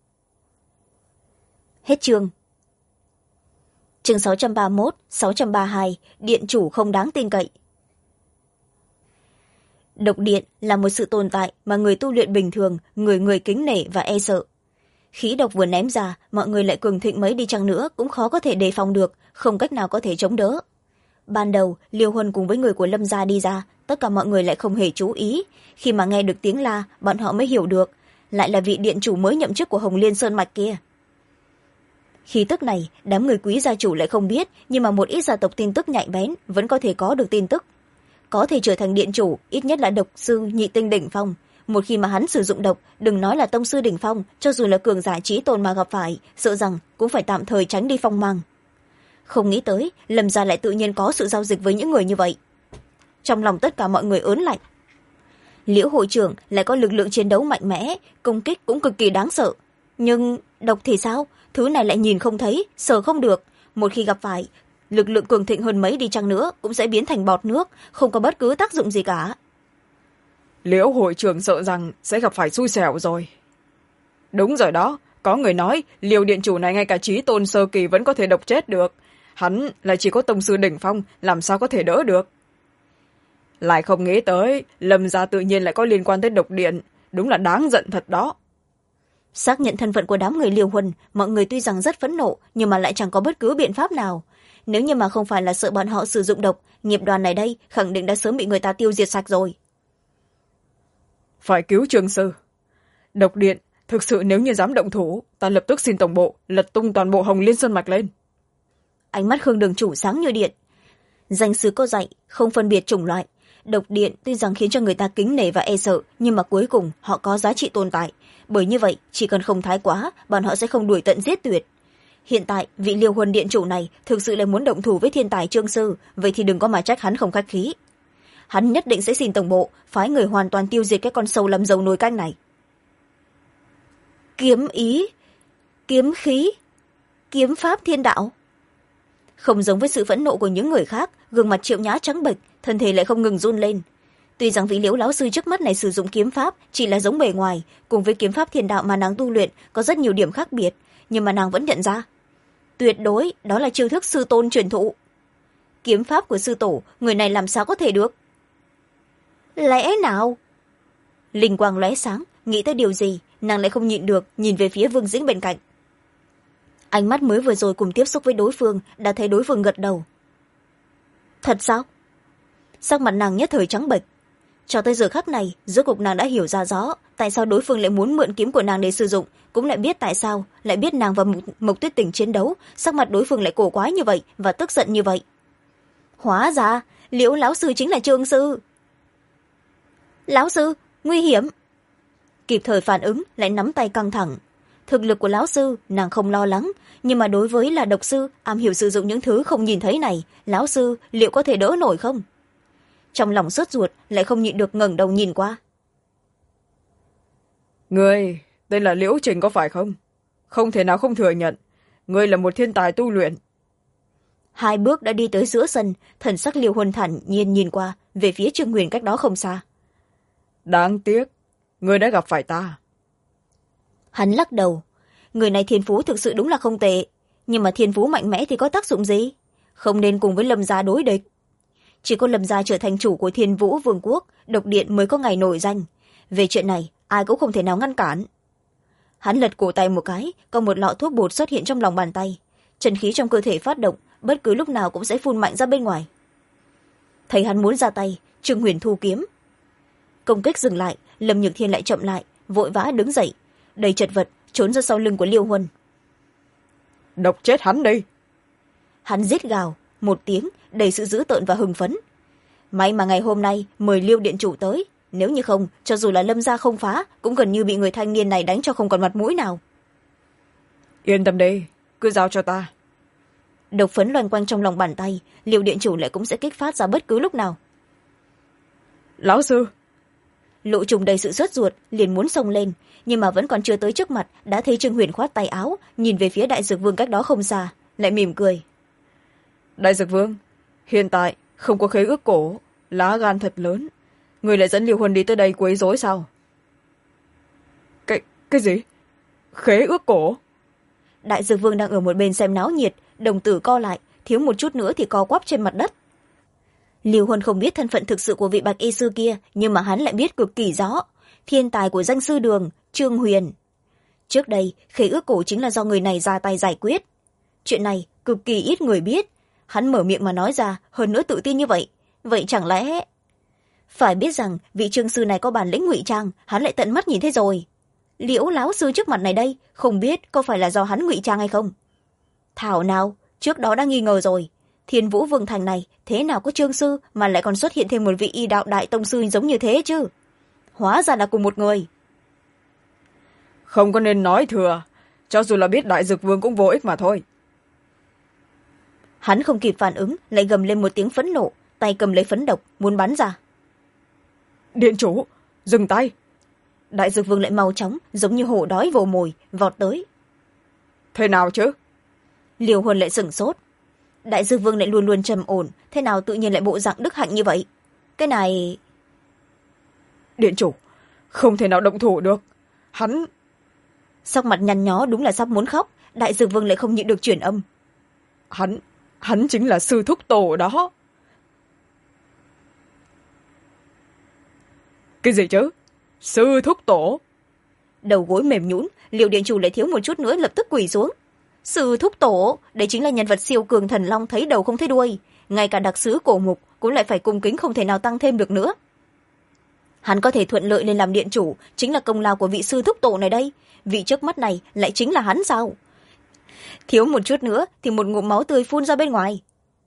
Hết chương. Chương 631, 632, điện chủ không đáng tin cậy. Độc điện là một sự tồn tại mà người tu luyện bình thường, người kính nể và e sợ. Khí độc vừa ném ra, mọi người lại cường thịnh mấy đi chăng nữa cũng khó có thể đề phòng được, không cách nào có thể chống đỡ. Ban đầu, Liêu Huân cùng với người của Lâm gia đi ra, tất cả mọi người lại không hề chú ý. Khi mà nghe được tiếng la, bọn họ mới hiểu được, lại là vị điện chủ mới nhậm chức của Hồng Liên Sơn Mạch kia. Khí tức này, đám người quý gia chủ lại không biết, nhưng mà một ít gia tộc tin tức nhạy bén vẫn có thể có được tin tức. Có thể trở thành điện chủ, ít nhất là độc sư nhị tinh đỉnh phong. Một khi mà hắn sử dụng độc, đừng nói là tông sư đỉnh phong, cho dù là cường giả trí tôn mà gặp phải, sợ rằng cũng phải tạm thời tránh đi phong mang. Không nghĩ tới, Lâm gia lại tự nhiên có sự giao dịch với những người như vậy. Trong lòng tất cả mọi người ớn lạnh. Liễu hội trưởng lại có lực lượng chiến đấu mạnh mẽ, công kích cũng cực kỳ đáng sợ. Nhưng độc thì sao? Thứ này lại nhìn không thấy, sờ không được. Một khi gặp phải, lực lượng cường thịnh hơn mấy đi chăng nữa cũng sẽ biến thành bọt nước, không có bất cứ tác dụng gì cả. Liễu hội trưởng sợ rằng sẽ gặp phải xui xẻo rồi. Đúng rồi đó, có người nói Liêu điện chủ này ngay cả trí tôn sơ kỳ vẫn có thể độc chết được. Hắn lại chỉ có tông sư đỉnh phong, làm sao có thể đỡ được. Lại không nghĩ tới Lâm gia tự nhiên lại có liên quan tới độc điện, đúng là đáng giận thật đó. Xác nhận thân phận của đám người Liêu Huân, mọi người tuy rằng rất phẫn nộ nhưng mà lại chẳng có bất cứ biện pháp nào. Nếu như mà không phải là sợ bọn họ sử dụng độc, nghiệp đoàn này đây khẳng định đã sớm bị người ta tiêu diệt sạch rồi. Phải cứu Trương sư. Độc điện thực sự nếu như dám động thủ, ta lập tức xin tổng bộ lật tung toàn bộ Hồng Liên Sơn Mạch lên. Ánh mắt Khương đường chủ sáng như điện. Danh sứ có dạy không phân biệt chủng loại, độc điện tuy rằng khiến cho người ta kính nể và e sợ, nhưng mà cuối cùng họ có giá trị tồn tại. Bởi như vậy, chỉ cần không thái quá, bọn họ sẽ không đuổi tận giết tuyệt. Hiện tại, vị Liêu Huân điện chủ này thực sự là muốn động thủ với thiên tài Trương sư, vậy thì đừng có mà trách hắn không khách khí. Hắn nhất định sẽ xin tổng bộ phái người hoàn toàn tiêu diệt cái con sâu làm dầu nồi canh này. Kiếm ý, kiếm khí, kiếm pháp thiên đạo. Không giống với sự phẫn nộ của những người khác, gương mặt Triệu Nhã trắng bệch, thân thể lại không ngừng run lên. Tuy rằng vị Liễu lão sư trước mắt này sử dụng kiếm pháp chỉ là giống bề ngoài, cùng với kiếm pháp thiên đạo mà nàng tu luyện có rất nhiều điểm khác biệt, nhưng mà nàng vẫn nhận ra tuyệt đối đó là chiêu thức sư tôn truyền thụ. Kiếm pháp của sư tổ, người này làm sao có thể được? Lẽ nào? Linh quang lóe sáng, nghĩ tới điều gì, nàng lại không nhịn được nhìn về phía Vương Dĩnh bên cạnh. Ánh mắt mới vừa rồi cùng tiếp xúc với đối phương đã thấy đối phương gật đầu. Thật sao? Sắc mặt nàng nhất thời trắng bệch. Cho tới giờ khắc này, rốt cuộc nàng đã hiểu ra rõ tại sao đối phương lại muốn mượn kiếm của nàng để sử dụng, cũng lại biết tại sao lại biết nàng và Mộc Tuyết Tình chiến đấu, sắc mặt đối phương lại cổ quái như vậy và tức giận như vậy. Hóa ra Liễu lão sư chính là Trương sư. Lão sư, nguy hiểm. Kịp thời phản ứng, lại nắm tay căng thẳng. Thực lực của lão sư nàng không lo lắng, nhưng mà đối với là độc sư am hiểu sử dụng những thứ không nhìn thấy này, lão sư liệu có thể đỡ nổi không? Trong lòng sốt ruột, lại không nhịn được ngẩng đầu nhìn qua. Ngươi tên là Liễu Trình có phải không? Không thể nào không thừa nhận, ngươi là một thiên tài tu luyện. Hai bước đã đi tới giữa sân, thần sắc Liêu Huân thản nhiên nhìn qua về phía Trương Huyền cách đó không xa. Đáng tiếc, ngươi đã gặp phải ta. Hắn lắc đầu. Người này thiên phú thực sự đúng là không tệ, nhưng mà thiên phú mạnh mẽ thì có tác dụng gì? Không nên cùng với Lâm gia đối địch. Chỉ có Lâm gia trở thành chủ của Thiên Vũ Vương quốc, độc điện mới có ngày nổi danh. Về chuyện này, ai cũng không thể nào ngăn cản. Hắn lật cổ tay một cái, có một lọ thuốc bột xuất hiện trong lòng bàn tay. Chân khí trong cơ thể phát động, bất cứ lúc nào cũng sẽ phun mạnh ra bên ngoài. Thấy hắn muốn ra tay, Trương Huyền thu kiếm. Công kích dừng lại, Lâm Nhược Thiên lại chậm lại, vội vã đứng dậy, đầy chật vật trốn ra sau lưng của Liêu Huân. Độc chết hắn đi. Hắn rít gào một tiếng, đầy sự dữ tợn và hưng phấn. May mà ngày hôm nay mời Liêu điện chủ tới, nếu như không, cho dù là Lâm gia không phá cũng gần như bị người thanh niên này đánh cho không còn mặt mũi nào. Yên tâm đi, cứ giao cho ta. độc phấn loanh quanh trong lòng bàn tay, Liêu điện chủ lại cũng sẽ kích phát ra bất cứ lúc nào. Lão sư. Lộ trùng đầy sự sốt ruột liền muốn xông lên, nhưng mà vẫn còn chưa tới trước mặt đã thấy Trương Huyền khoát tay áo, nhìn về phía đại dược vương cách đó không xa, lại mỉm cười. Đại dược vương, hiện tại không có khế ước cổ, lá gan thật lớn, người lại dẫn Liêu Huân đi tới đây quấy rối sao? Cái gì? Khế ước cổ? Đại dược vương đang ở một bên xem náo nhiệt, đồng tử co lại, thiếu một chút nữa thì co quắp trên mặt đất. Liêu Huân không biết thân phận thực sự của vị bạch y sư kia, nhưng mà hắn lại biết cực kỳ rõ. Thiên tài của danh sư đường, Trương Huyền. Trước đây, khế ước cổ chính là do người này ra tay giải quyết. Chuyện này cực kỳ ít người biết. Hắn mở miệng mà nói ra, hơn nữa tự tin như vậy. Vậy chẳng lẽ... Phải biết rằng vị trương sư này có bản lĩnh ngụy trang, hắn lại tận mắt nhìn thấy rồi. Liễu láo sư trước mặt này đây, không biết có phải là do hắn ngụy trang hay không? Thảo nào, trước đó đã nghi ngờ rồi. Thiên Vũ Vương Thành này thế nào có trương sư mà lại còn xuất hiện thêm một vị y đạo đại tông sư giống như thế chứ? Hóa ra là cùng một người. Không có nên nói thừa, cho dù là biết đại dược vương cũng vô ích mà thôi. Hắn không kịp phản ứng, lại gầm lên một tiếng phẫn nộ, tay cầm lấy phấn độc muốn bắn ra. Điện chủ, dừng tay. Đại dược vương lại mau chóng, giống như hổ đói vồ mồi, vọt tới. Thế nào chứ? Liêu Huân lại sửng sốt. Đại dược vương lại luôn luôn trầm ổn, thế nào tự nhiên lại bộ dạng đức hạnh như vậy? Cái này... Điện chủ, không thể nào động thủ được. Hắn... Sắc mặt nhăn nhó đúng là sắp muốn khóc, đại dược vương lại không nhịn được chuyển âm. Hắn chính là sư thúc tổ đó. Cái gì chứ? Sư thúc tổ? Đầu gối mềm nhũn, Liêu điện chủ lại thiếu một chút nữa lập tức quỳ xuống. Sư thúc tổ, đây chính là nhân vật siêu cường thần long thấy đầu không thấy đuôi. Ngay cả đặc sứ cổ mục cũng lại phải cung kính không thể nào tăng thêm được nữa. Hắn có thể thuận lợi lên làm điện chủ, chính là công lao của vị sư thúc tổ này đây. Vị trước mắt này lại chính là hắn sao? Thiếu một chút nữa thì một ngụm máu tươi phun ra bên ngoài.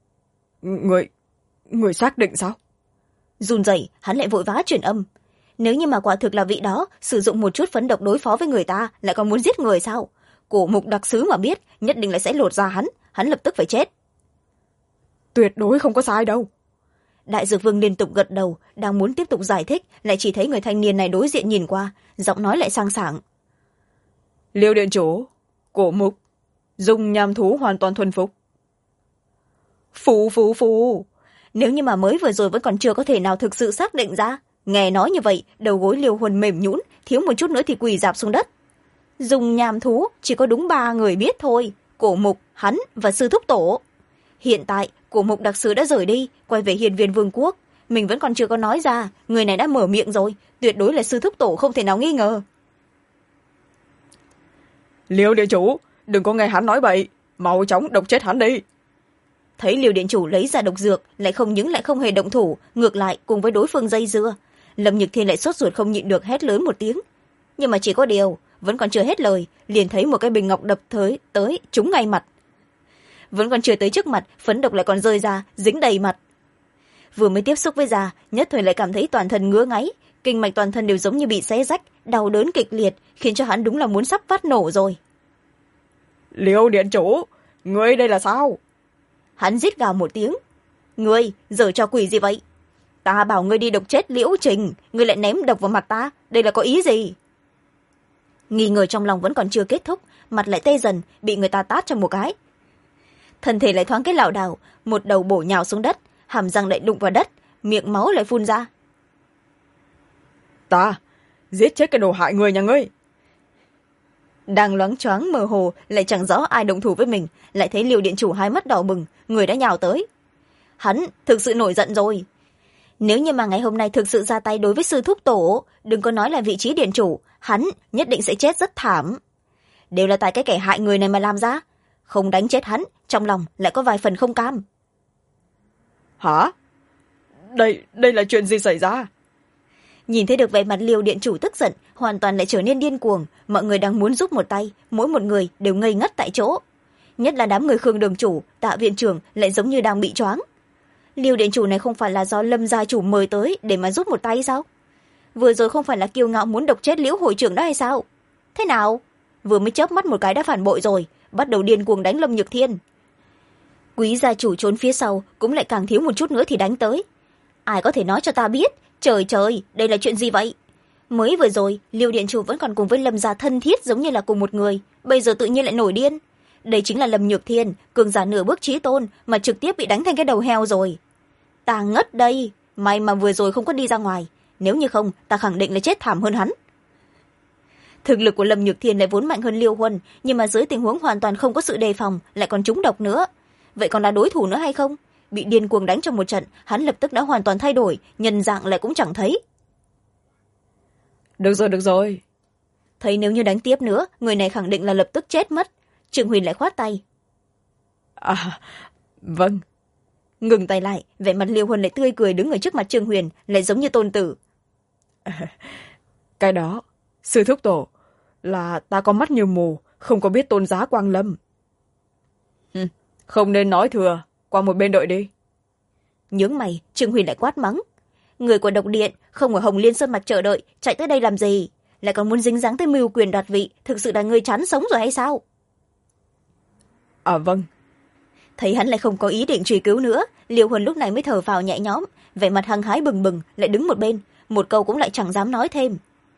Người xác định sao? Run rẩy, hắn lại vội vã chuyển âm. Nếu như mà quả thực là vị đó sử dụng một chút phấn độc đối phó với người ta, lại còn muốn giết người sao? Cổ mục đặc sứ mà biết, nhất định lại sẽ lột ra hắn lập tức phải chết. Tuyệt đối không có sai đâu. Đại dược vương liên tục gật đầu, đang muốn tiếp tục giải thích, lại chỉ thấy người thanh niên này đối diện nhìn qua, giọng nói lại sang sảng. Liêu điện chủ, cổ mục, dùng nham thú hoàn toàn thuần phục. Phù. Nếu như mà mới vừa rồi vẫn còn chưa có thể nào thực sự xác định ra, nghe nói như vậy, đầu gối Liêu Huân mềm nhũn, thiếu một chút nữa thì quỳ rạp xuống đất. Dùng nham thú chỉ có đúng 3 người biết thôi, cổ mục, hắn và sư thúc tổ. Hiện tại cổ mục đặc sứ đã rời đi, quay về Hiền Viên Vương quốc, mình vẫn còn chưa có nói ra, người này đã mở miệng rồi, tuyệt đối là sư thúc tổ không thể nào nghi ngờ. Liêu điện chủ, đừng có nghe hắn nói bậy, mau chóng độc chết hắn đi. Thấy Liêu điện chủ lấy ra độc dược, lại không những lại không hề động thủ, ngược lại cùng với đối phương dây dưa, Lâm Nhược Thiên lại sốt ruột không nhịn được hét lớn một tiếng. Nhưng mà chỉ có điều, vẫn còn chưa hết lời, liền thấy một cái bình ngọc đập tới trúng ngay mặt. Vẫn còn chưa tới trước mặt, phấn độc lại còn rơi ra, dính đầy mặt. Vừa mới tiếp xúc với da, nhất thời lại cảm thấy toàn thân ngứa ngáy, kinh mạch toàn thân đều giống như bị xé rách, đau đớn kịch liệt, khiến cho hắn đúng là muốn sắp phát nổ rồi. Liêu điện chủ, ngươi đây là sao? Hắn rít gào một tiếng. Ngươi giở trò quỷ gì vậy? Ta bảo ngươi đi độc chết Liễu Trình, ngươi lại ném độc vào mặt ta, đây là có ý gì? Nghi ngờ trong lòng vẫn còn chưa kết thúc, mặt lại tê dần, bị người ta tát cho một cái. Thân thể lại thoáng cái lảo đảo, một đầu bổ nhào xuống đất, hàm răng lại đụng vào đất, miệng máu lại phun ra. Ta giết chết cái đồ hại người nhà ngươi. Đang loáng choáng mơ hồ, lại chẳng rõ ai động thủ với mình, lại thấy Liêu điện chủ hai mắt đỏ bừng, người đã nhào tới. Hắn thực sự nổi giận rồi. Nếu như mà ngày hôm nay thực sự ra tay đối với sư thúc tổ, đừng có nói là vị trí điện chủ, hắn nhất định sẽ chết rất thảm. Đều là tại cái kẻ hại người này mà làm ra. Không đánh chết hắn, trong lòng lại có vài phần không cam. Hả? Đây là chuyện gì xảy ra? Nhìn thấy được vẻ mặt Liêu điện chủ tức giận, hoàn toàn lại trở nên điên cuồng, mọi người đang muốn giúp một tay, mỗi một người đều ngây ngất tại chỗ. Nhất là đám người Khương đường chủ, Tạ viện trưởng lại giống như đang bị choáng. Liêu điện chủ này không phải là do Lâm gia chủ mời tới để mà giúp một tay sao? Vừa rồi không phải là kiêu ngạo muốn độc chết Liễu hội trưởng đó hay sao? Thế nào? Vừa mới chớp mắt một cái đã phản bội rồi, bắt đầu điên cuồng đánh Lâm Nhược Thiên. Quý gia chủ trốn phía sau cũng lại càng thiếu một chút nữa thì đánh tới. Ai có thể nói cho ta biết? Trời trời, đây là chuyện gì vậy? Mới vừa rồi Liêu điện chủ vẫn còn cùng với Lâm gia thân thiết giống như là cùng một người, bây giờ tự nhiên lại nổi điên. Đây chính là Lâm Nhược Thiên, cường giả nửa bước chí tôn mà trực tiếp bị đánh thành cái đầu heo rồi. Ta ngất đây, may mà vừa rồi không có đi ra ngoài, nếu như không ta khẳng định là chết thảm hơn hắn. Thực lực của Lâm Nhược Thiên lại vốn mạnh hơn Liêu Huân, nhưng mà dưới tình huống hoàn toàn không có sự đề phòng lại còn trúng độc nữa. Vậy còn là đối thủ nữa hay không? Bị điên cuồng đánh trong một trận, hắn lập tức đã hoàn toàn thay đổi, nhân dạng lại cũng chẳng thấy. Được rồi, được rồi. Thấy nếu như đánh tiếp nữa, người này khẳng định là lập tức chết mất. Trương Huyền lại khoát tay. À, vâng. Ngừng tay lại, vẻ mặt Liêu Huân lại tươi cười đứng ở trước mặt Trương Huyền, lại giống như tôn tử. Cái đó, sư thúc tổ, là ta có mắt như mù, không có biết tôn giá Quang Lâm. Không nên nói thừa, qua một bên đợi đi. Nhướng mày, Trương Huyền lại quát mắng. Người của Độc Điện không ở Hồng Liên Sơn Mạch chờ đợi, chạy tới đây làm gì? Lại còn muốn dính dáng tới mưu quyền đoạt vị, thực sự là người chán sống rồi hay sao? À vâng. Thấy hắn lại không có ý định truy cứu nữa, Liêu Huân lúc này mới thở phào nhẹ nhõm, vẻ mặt hăng hái bừng bừng, lại đứng một bên, một câu cũng lại chẳng dám nói thêm.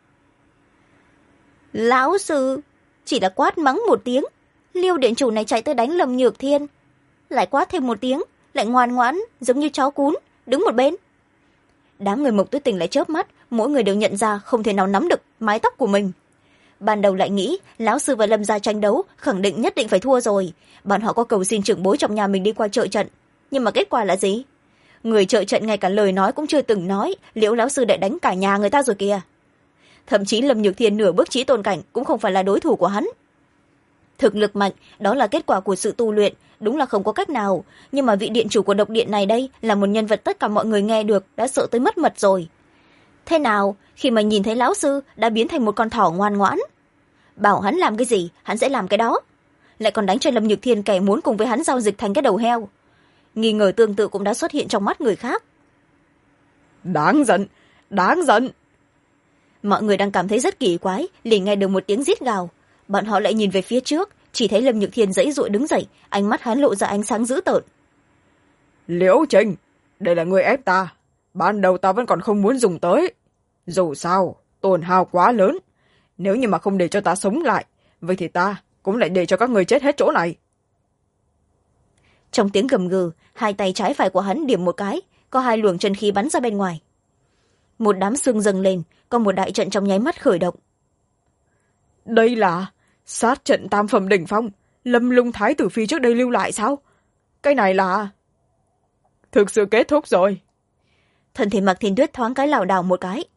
Lão sư, chỉ là quát mắng một tiếng, Liêu điện chủ này chạy tới đánh Lâm Nhược Thiên, lại quát thêm một tiếng, lại ngoan ngoãn giống như chó cún, đứng một bên. Đám người Mộc Tuyết Tình lại chớp mắt, mỗi người đều nhận ra không thể nào nắm được mái tóc của mình. Ban đầu lại nghĩ lão sư và Lâm gia tranh đấu khẳng định nhất định phải thua rồi, bọn họ có cầu xin trưởng bối trong nhà mình đi qua trợ trận, nhưng mà kết quả là gì? Người trợ trận ngay cả lời nói cũng chưa từng nói, liễu lão sư đã đánh cả nhà người ta rồi kìa. Thậm chí Lâm Nhược Thiên nửa bước chí tôn cảnh cũng không phải là đối thủ của hắn. Thực lực mạnh, đó là kết quả của sự tu luyện, đúng là không có cách nào, nhưng mà vị điện chủ của Độc Điện này đây là một nhân vật tất cả mọi người nghe được đã sợ tới mất mật rồi. Thế nào khi mà nhìn thấy lão sư đã biến thành một con thỏ ngoan ngoãn? Bảo hắn làm cái gì hắn sẽ làm cái đó, lại còn đánh cho Lâm Nhược Thiên kẻ muốn cùng với hắn giao dịch thành cái đầu heo. Nghi ngờ tương tự cũng đã xuất hiện trong mắt người khác. Đáng giận, đáng giận. Mọi người đang cảm thấy rất kỳ quái, liền nghe được một tiếng rít gào. Bọn họ lại nhìn về phía trước, chỉ thấy Lâm Nhược Thiên giãy giụa đứng dậy, ánh mắt hắn lộ ra ánh sáng dữ tợn. Liễu Trình, đây là người ép ta, ban đầu ta vẫn còn không muốn dùng tới, dù sao tổn hao quá lớn, nếu như mà không để cho ta sống lại, vậy thì ta cũng lại để cho các người chết hết chỗ này. Trong tiếng gầm gừ, hai tay trái phải của hắn điểm một cái, có hai luồng chân khí bắn ra bên ngoài. Một đám xương dâng lên, có một đại trận trong nháy mắt khởi động. Đây là sát trận tam phẩm đỉnh phong, Lâm Lung Thái tử phi trước đây lưu lại sao? Cái này là thực sự kết thúc rồi. Thân thể Mạc Thiên Tuyết thoáng cái lảo đảo một cái.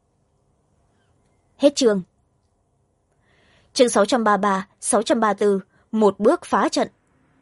Hết chương. Chương 633, 634, một bước phá trận.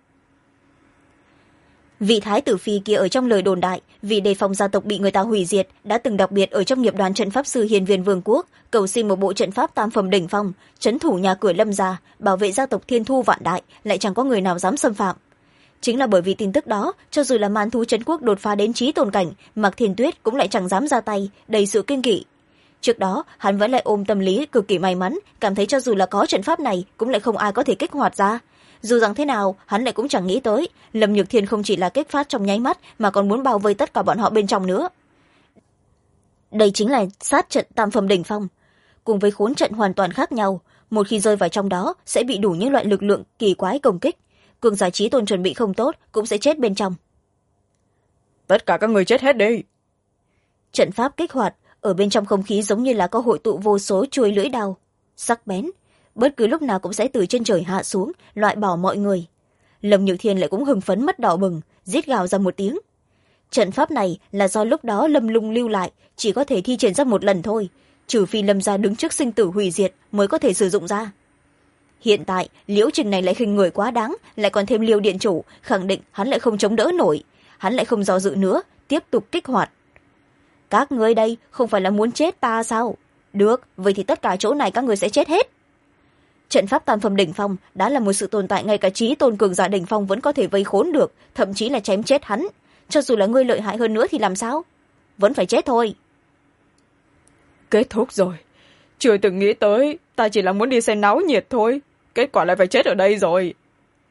Vị thái tử phi kia ở trong lời đồn đại, vì đề phòng gia tộc bị người ta hủy diệt, đã từng đặc biệt ở trong nghiệp đoàn trận pháp sư Hiền Viên Vương quốc cầu xin một bộ trận pháp tam phẩm đỉnh phong, trấn thủ nhà cửa Lâm gia, bảo vệ gia tộc Thiên Thu vạn đại, lại chẳng có người nào dám xâm phạm. Chính là bởi vì tin tức đó, cho dù là man thú trấn quốc đột phá đến chí tôn cảnh, Mạc Thiên Tuyết cũng lại chẳng dám ra tay, đầy sự kiêng kỵ. Trước đó hắn vẫn lại ôm tâm lý cực kỳ may mắn, cảm thấy cho dù là có trận pháp này cũng lại không ai có thể kích hoạt ra. Dù rằng thế nào hắn lại cũng chẳng nghĩ tới Lâm Nhược Thiên không chỉ là kích phát trong nháy mắt mà còn muốn bao vây tất cả bọn họ bên trong nữa. Đây chính là sát trận tam phẩm đỉnh phong, cùng với khốn trận hoàn toàn khác nhau, một khi rơi vào trong đó sẽ bị đủ những loại lực lượng kỳ quái công kích, cường giả chí tôn chuẩn bị không tốt cũng sẽ chết bên trong. Tất cả các người chết hết đi. Trận pháp kích hoạt, ở bên trong không khí giống như là có hội tụ vô số chuôi lưỡi đao sắc bén, bất cứ lúc nào cũng sẽ từ trên trời hạ xuống loại bỏ mọi người. Lâm Nhược Thiên lại cũng hưng phấn mắt đỏ bừng, rít gào ra một tiếng. Trận pháp này là do lúc đó Lâm Lung lưu lại, chỉ có thể thi triển ra một lần thôi, trừ phi Lâm gia đứng trước sinh tử hủy diệt mới có thể sử dụng ra. Hiện tại Liễu Trình này lại khinh người quá đáng, lại còn thêm Liêu điện chủ, khẳng định hắn lại không chống đỡ nổi, hắn lại không do dự nữa, tiếp tục kích hoạt. Các ngươi đây không phải là muốn chết ta sao? Được, vậy thì tất cả chỗ này các ngươi sẽ chết hết. Trận pháp tam phẩm đỉnh phong đã là một sự tồn tại ngay cả chí tôn cường giả đỉnh phong vẫn có thể vây khốn được, thậm chí là chém chết hắn. Cho dù là ngươi lợi hại hơn nữa thì làm sao? Vẫn phải chết thôi. Kết thúc rồi. Chưa từng nghĩ tới, ta chỉ là muốn đi xem náo nhiệt thôi. Kết quả lại phải chết ở đây rồi.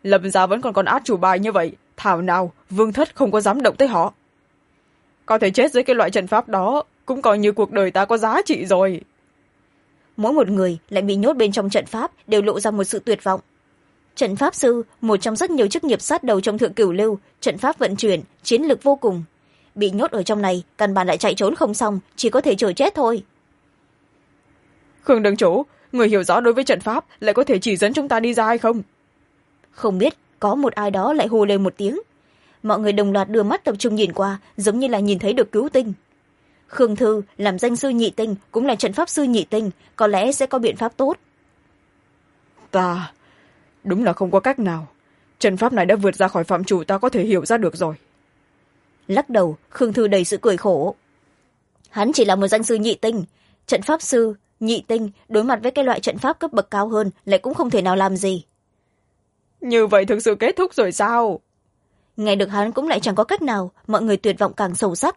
Lâm gia vẫn còn át chủ bài như vậy, thảo nào Vương Thất không có dám động tới họ. Có thể chết dưới cái loại trận pháp đó cũng coi như cuộc đời ta có giá trị rồi. Mỗi một người lại bị nhốt bên trong trận pháp đều lộ ra một sự tuyệt vọng. Trận pháp sư, một trong rất nhiều chức nghiệp sát đầu trong thượng cửu lưu, trận pháp vận chuyển, chiến lực vô cùng. Bị nhốt ở trong này, căn bản lại chạy trốn không xong, chỉ có thể chờ chết thôi. Khương đường chủ, người hiểu rõ đối với trận pháp lại có thể chỉ dẫn chúng ta đi ra hay không? Không biết, có một ai đó lại hô lên một tiếng. Mọi người đồng loạt đưa mắt tập trung nhìn qua, giống như là nhìn thấy được cứu tinh. Khương Thư làm danh sư nhị tinh, cũng là trận pháp sư nhị tinh, có lẽ sẽ có biện pháp tốt. Ta đúng là không có cách nào, trận pháp này đã vượt ra khỏi phạm chủ ta có thể hiểu ra được rồi. Lắc đầu, Khương Thư đầy sự cười khổ. Hắn chỉ là một danh sư nhị tinh, trận pháp sư nhị tinh đối mặt với cái loại trận pháp cấp bậc cao hơn lại cũng không thể nào làm gì. Như vậy thực sự kết thúc rồi sao? Nghe được hắn cũng lại chẳng có cách nào, mọi người tuyệt vọng càng sâu sắc.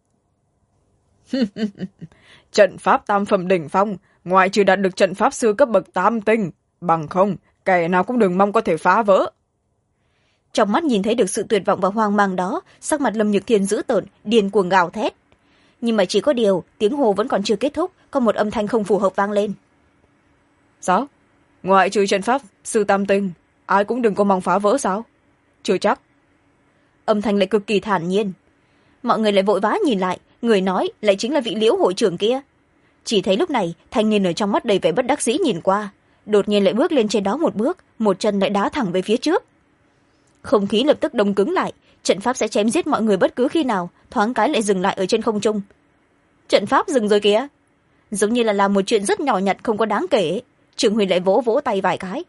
Trận pháp tam phẩm đỉnh phong, ngoại trừ đạt được trận pháp sư cấp bậc tam tinh, bằng không kẻ nào cũng đừng mong có thể phá vỡ. Trong mắt nhìn thấy được sự tuyệt vọng và hoang mang đó, sắc mặt Lâm Nhược Thiên dữ tợn, điên cuồng gào thét. Nhưng mà chỉ có điều, tiếng hồ vẫn còn chưa kết thúc, có một âm thanh không phù hợp vang lên. Sao? Ngoại trừ trận pháp sư tam tinh, ai cũng đừng có mong phá vỡ sao? Chưa chắc. Âm thanh lại cực kỳ thản nhiên. Mọi người lại vội vã nhìn lại, người nói lại chính là vị Liễu hội trưởng kia. Chỉ thấy lúc này, thanh niên ở trong mắt đầy vẻ bất đắc dĩ nhìn qua, đột nhiên lại bước lên trên đó một bước, một chân lại đá thẳng về phía trước. Không khí lập tức đông cứng lại, trận pháp sẽ chém giết mọi người bất cứ khi nào, thoáng cái lại dừng lại ở trên không trung. Trận pháp dừng rồi kìa. Giống như là làm một chuyện rất nhỏ nhặt không có đáng kể. Trường Huy lại vỗ vỗ tay vài cái.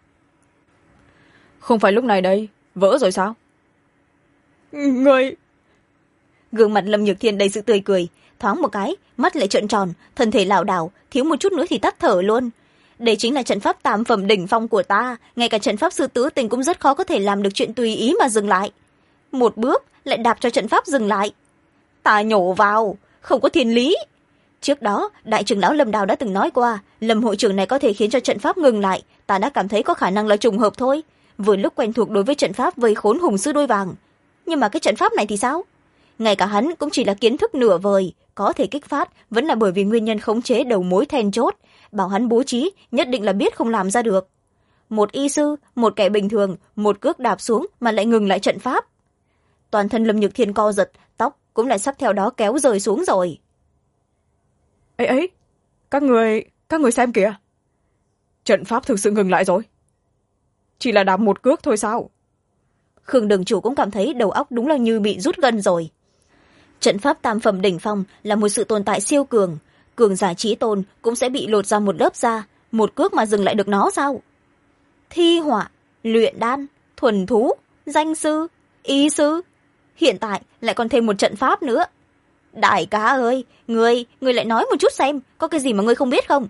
Không phải lúc này đây, vỡ rồi sao? Người... Gương mặt Lâm Nhược Thiên đầy sự tươi cười, thoáng một cái, mắt lại trợn tròn, thân thể lảo đảo, thiếu một chút nữa thì tắt thở luôn. Đây chính là trận pháp tam phẩm đỉnh phong của ta, ngay cả trận pháp sư tứ tình cũng rất khó có thể làm được chuyện tùy ý mà dừng lại. Một bước lại đạp cho trận pháp dừng lại. Ta nhổ vào, không có thiên lý. Trước đó, đại trưởng lão Lâm Đào đã từng nói qua, Lâm hội trưởng này có thể khiến cho trận pháp ngừng lại, ta đã cảm thấy có khả năng là trùng hợp thôi. Vừa lúc quen thuộc đối với trận pháp vây khốn hùng sư đôi vàng. Nhưng mà cái trận pháp này thì sao? Ngay cả hắn cũng chỉ là kiến thức nửa vời, có thể kích phát vẫn là bởi vì nguyên nhân khống chế đầu mối then chốt, bảo hắn bố trí nhất định là biết không làm ra được. Một y sư, một kẻ bình thường, một cước đạp xuống mà lại ngừng lại trận pháp. Toàn thân Lâm Nhược Thiên co giật, tóc cũng lại sắp theo đó kéo rơi xuống rồi. Ấy, các người xem kìa. Trận pháp thực sự ngừng lại rồi. Chỉ là đạp một cước thôi sao? Khương đường chủ cũng cảm thấy đầu óc đúng là như bị rút gân rồi. Trận pháp tam phẩm đỉnh phong là một sự tồn tại siêu cường, cường giả trí tôn cũng sẽ bị lột ra một lớp da, một cước mà dừng lại được nó sao? Thi họa, luyện đan, thuần thú, danh sư, y sư, hiện tại lại còn thêm một trận pháp nữa. Đại ca ơi, ngươi lại nói một chút xem, có cái gì mà ngươi không biết không?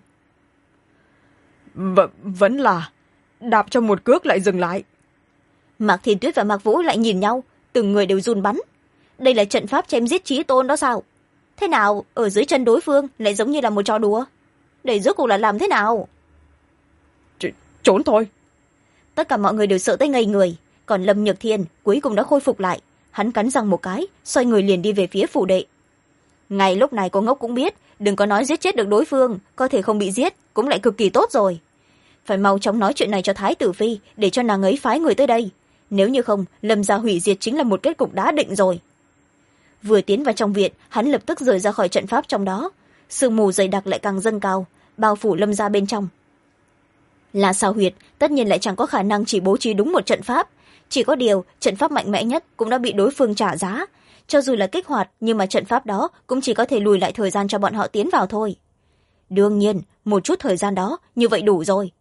Vẫn là đạp cho một cước lại dừng lại. Mạc Thiên Tuyết và Mạc Vũ lại nhìn nhau, từng người đều run bắn. Đây là trận pháp chém giết trí tôn đó sao? Thế nào ở dưới chân đối phương lại giống như là một trò đùa? Đây rốt cuộc là làm thế nào? Trốn thôi. Tất cả mọi người đều sợ tới ngây người, còn Lâm Nhược Thiên cuối cùng đã khôi phục lại. Hắn cắn răng một cái, xoay người liền đi về phía phủ đệ. Ngay lúc này cô ngốc cũng biết, đừng có nói giết chết được đối phương, có thể không bị giết cũng lại cực kỳ tốt rồi. Phải mau chóng nói chuyện này cho Thái tử Phi, để cho nàng ấy phái người tới đây. Nếu như không, Lâm gia hủy diệt chính là một kết cục đã định rồi. Vừa tiến vào trong viện, hắn lập tức rời ra khỏi trận pháp trong đó. Sương mù dày đặc lại càng dâng cao, bao phủ Lâm gia bên trong. Là sao huyệt, tất nhiên lại chẳng có khả năng chỉ bố trí đúng một trận pháp. Chỉ có điều, trận pháp mạnh mẽ nhất cũng đã bị đối phương trả giá. Cho dù là kích hoạt, nhưng mà trận pháp đó cũng chỉ có thể lùi lại thời gian cho bọn họ tiến vào thôi. Đương nhiên, một chút thời gian đó, như vậy đủ rồi.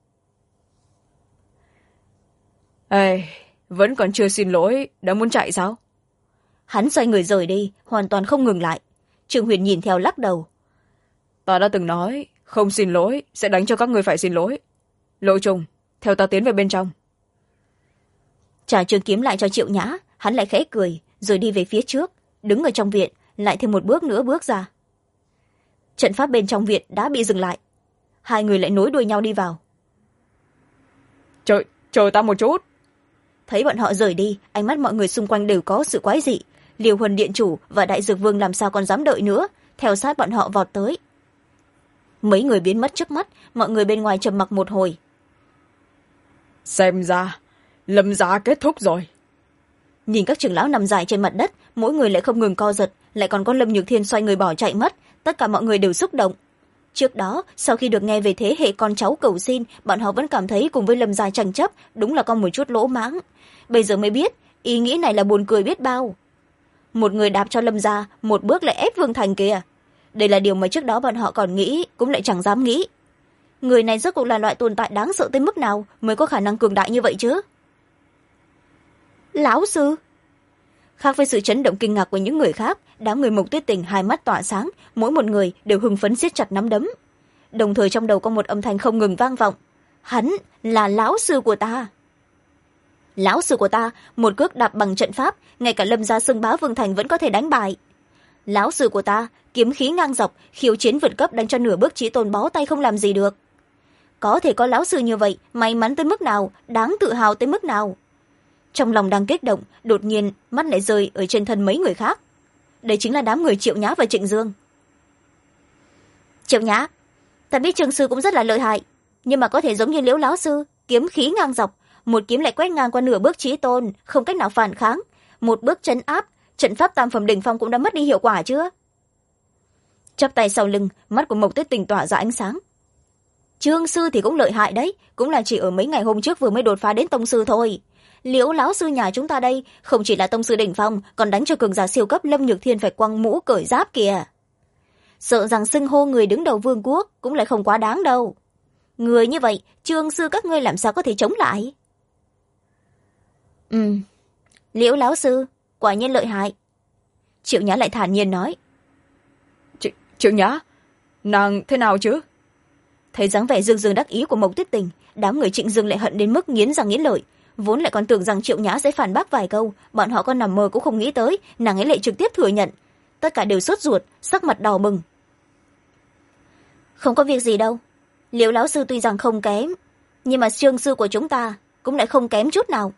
Ê, vẫn còn chưa xin lỗi, đã muốn chạy sao? Hắn xoay người rời đi, hoàn toàn không ngừng lại. Trương Huyền nhìn theo lắc đầu. Ta đã từng nói, không xin lỗi, sẽ đánh cho các người phải xin lỗi. Lộ Trùng, theo ta tiến về bên trong. Trả trường kiếm lại cho Triệu Nhã, hắn lại khẽ cười, rồi đi về phía trước, đứng ở trong viện, lại thêm một bước nữa bước ra. Trận pháp bên trong viện đã bị dừng lại. Hai người lại nối đuôi nhau đi vào. Chờ ta một chút. thấy bọn họ rời đi, ánh mắt mọi người xung quanh đều có sự quái dị. Liêu Huân điện chủ và đại dược vương làm sao còn dám đợi nữa, theo sát bọn họ vọt tới. Mấy người biến mất trước mắt, mọi người bên ngoài trầm mặc một hồi. Xem ra Lâm gia kết thúc rồi. Nhìn các trưởng lão nằm dài trên mặt đất, mỗi người lại không ngừng co giật, lại còn có Lâm Nhược Thiên xoay người bỏ chạy mất, tất cả mọi người đều xúc động. Trước đó, sau khi được nghe về thế hệ con cháu cầu xin, bọn họ vẫn cảm thấy cùng với Lâm gia tranh chấp đúng là có một chút lỗ mãng. Bây giờ mới biết, ý nghĩ này là buồn cười biết bao. Một người đạp cho Lâm gia, một bước lại ép Vương Thành kìa. Đây là điều mà trước đó bọn họ còn nghĩ, cũng lại chẳng dám nghĩ. Người này rốt cuộc là loại tồn tại đáng sợ tới mức nào mới có khả năng cường đại như vậy chứ? Lão sư! Khác với sự chấn động kinh ngạc của những người khác, đám người Mộc Tuyết Tình hai mắt tỏa sáng, mỗi một người đều hưng phấn siết chặt nắm đấm. Đồng thời trong đầu có một âm thanh không ngừng vang vọng. Hắn là lão sư của ta. Lão sư của ta, một cước đạp bằng trận pháp, ngay cả Lâm gia xưng bá Vương Thành vẫn có thể đánh bại. Lão sư của ta, kiếm khí ngang dọc, khiêu chiến vượt cấp đánh cho nửa bước chí tôn bó tay không làm gì được. Có thể có lão sư như vậy, may mắn tới mức nào, đáng tự hào tới mức nào. Trong lòng đang kích động, đột nhiên mắt lại rơi ở trên thân mấy người khác. Đây chính là đám người Triệu Nhã và Trịnh Dương. Triệu Nhã, ta biết Trương sư cũng rất là lợi hại, nhưng mà có thể giống như Liễu lão sư, kiếm khí ngang dọc, một kiếm lại quét ngang qua nửa bước chí tôn, không cách nào phản kháng, một bước trấn áp, trận pháp tam phẩm đỉnh phong cũng đã mất đi hiệu quả chưa? Chắp tay sau lưng, mắt của Mộc Tuyết Tình tỏa ra ánh sáng. Trương sư thì cũng lợi hại đấy, cũng là chỉ ở mấy ngày hôm trước vừa mới đột phá đến tông sư thôi. Liễu lão sư nhà chúng ta đây không chỉ là tông sư đỉnh phong, còn đánh cho cường giả siêu cấp Lâm Nhược Thiên phải quăng mũ cởi giáp kìa. Sợ rằng xưng hô người đứng đầu vương quốc cũng lại không quá đáng đâu. Người như vậy, Trương sư các ngươi làm sao có thể chống lại? Liễu lão sư quả nhiên lợi hại. Triệu Nhã lại thản nhiên nói. Triệu Nhã, nàng thế nào chứ? Thấy dáng vẻ dương dương đắc ý của Mộc Tuyết Tình, đám người Trịnh Dương lại hận đến mức nghiến răng nghiến lợi. Vốn lại còn tưởng rằng Triệu Nhã sẽ phản bác vài câu, bọn họ còn nằm mơ cũng không nghĩ tới, nàng ấy lại trực tiếp thừa nhận. Tất cả đều sốt ruột, sắc mặt đỏ bừng. Không có việc gì đâu. Liễu lão sư tuy rằng không kém, nhưng mà Trương sư của chúng ta cũng lại không kém chút nào.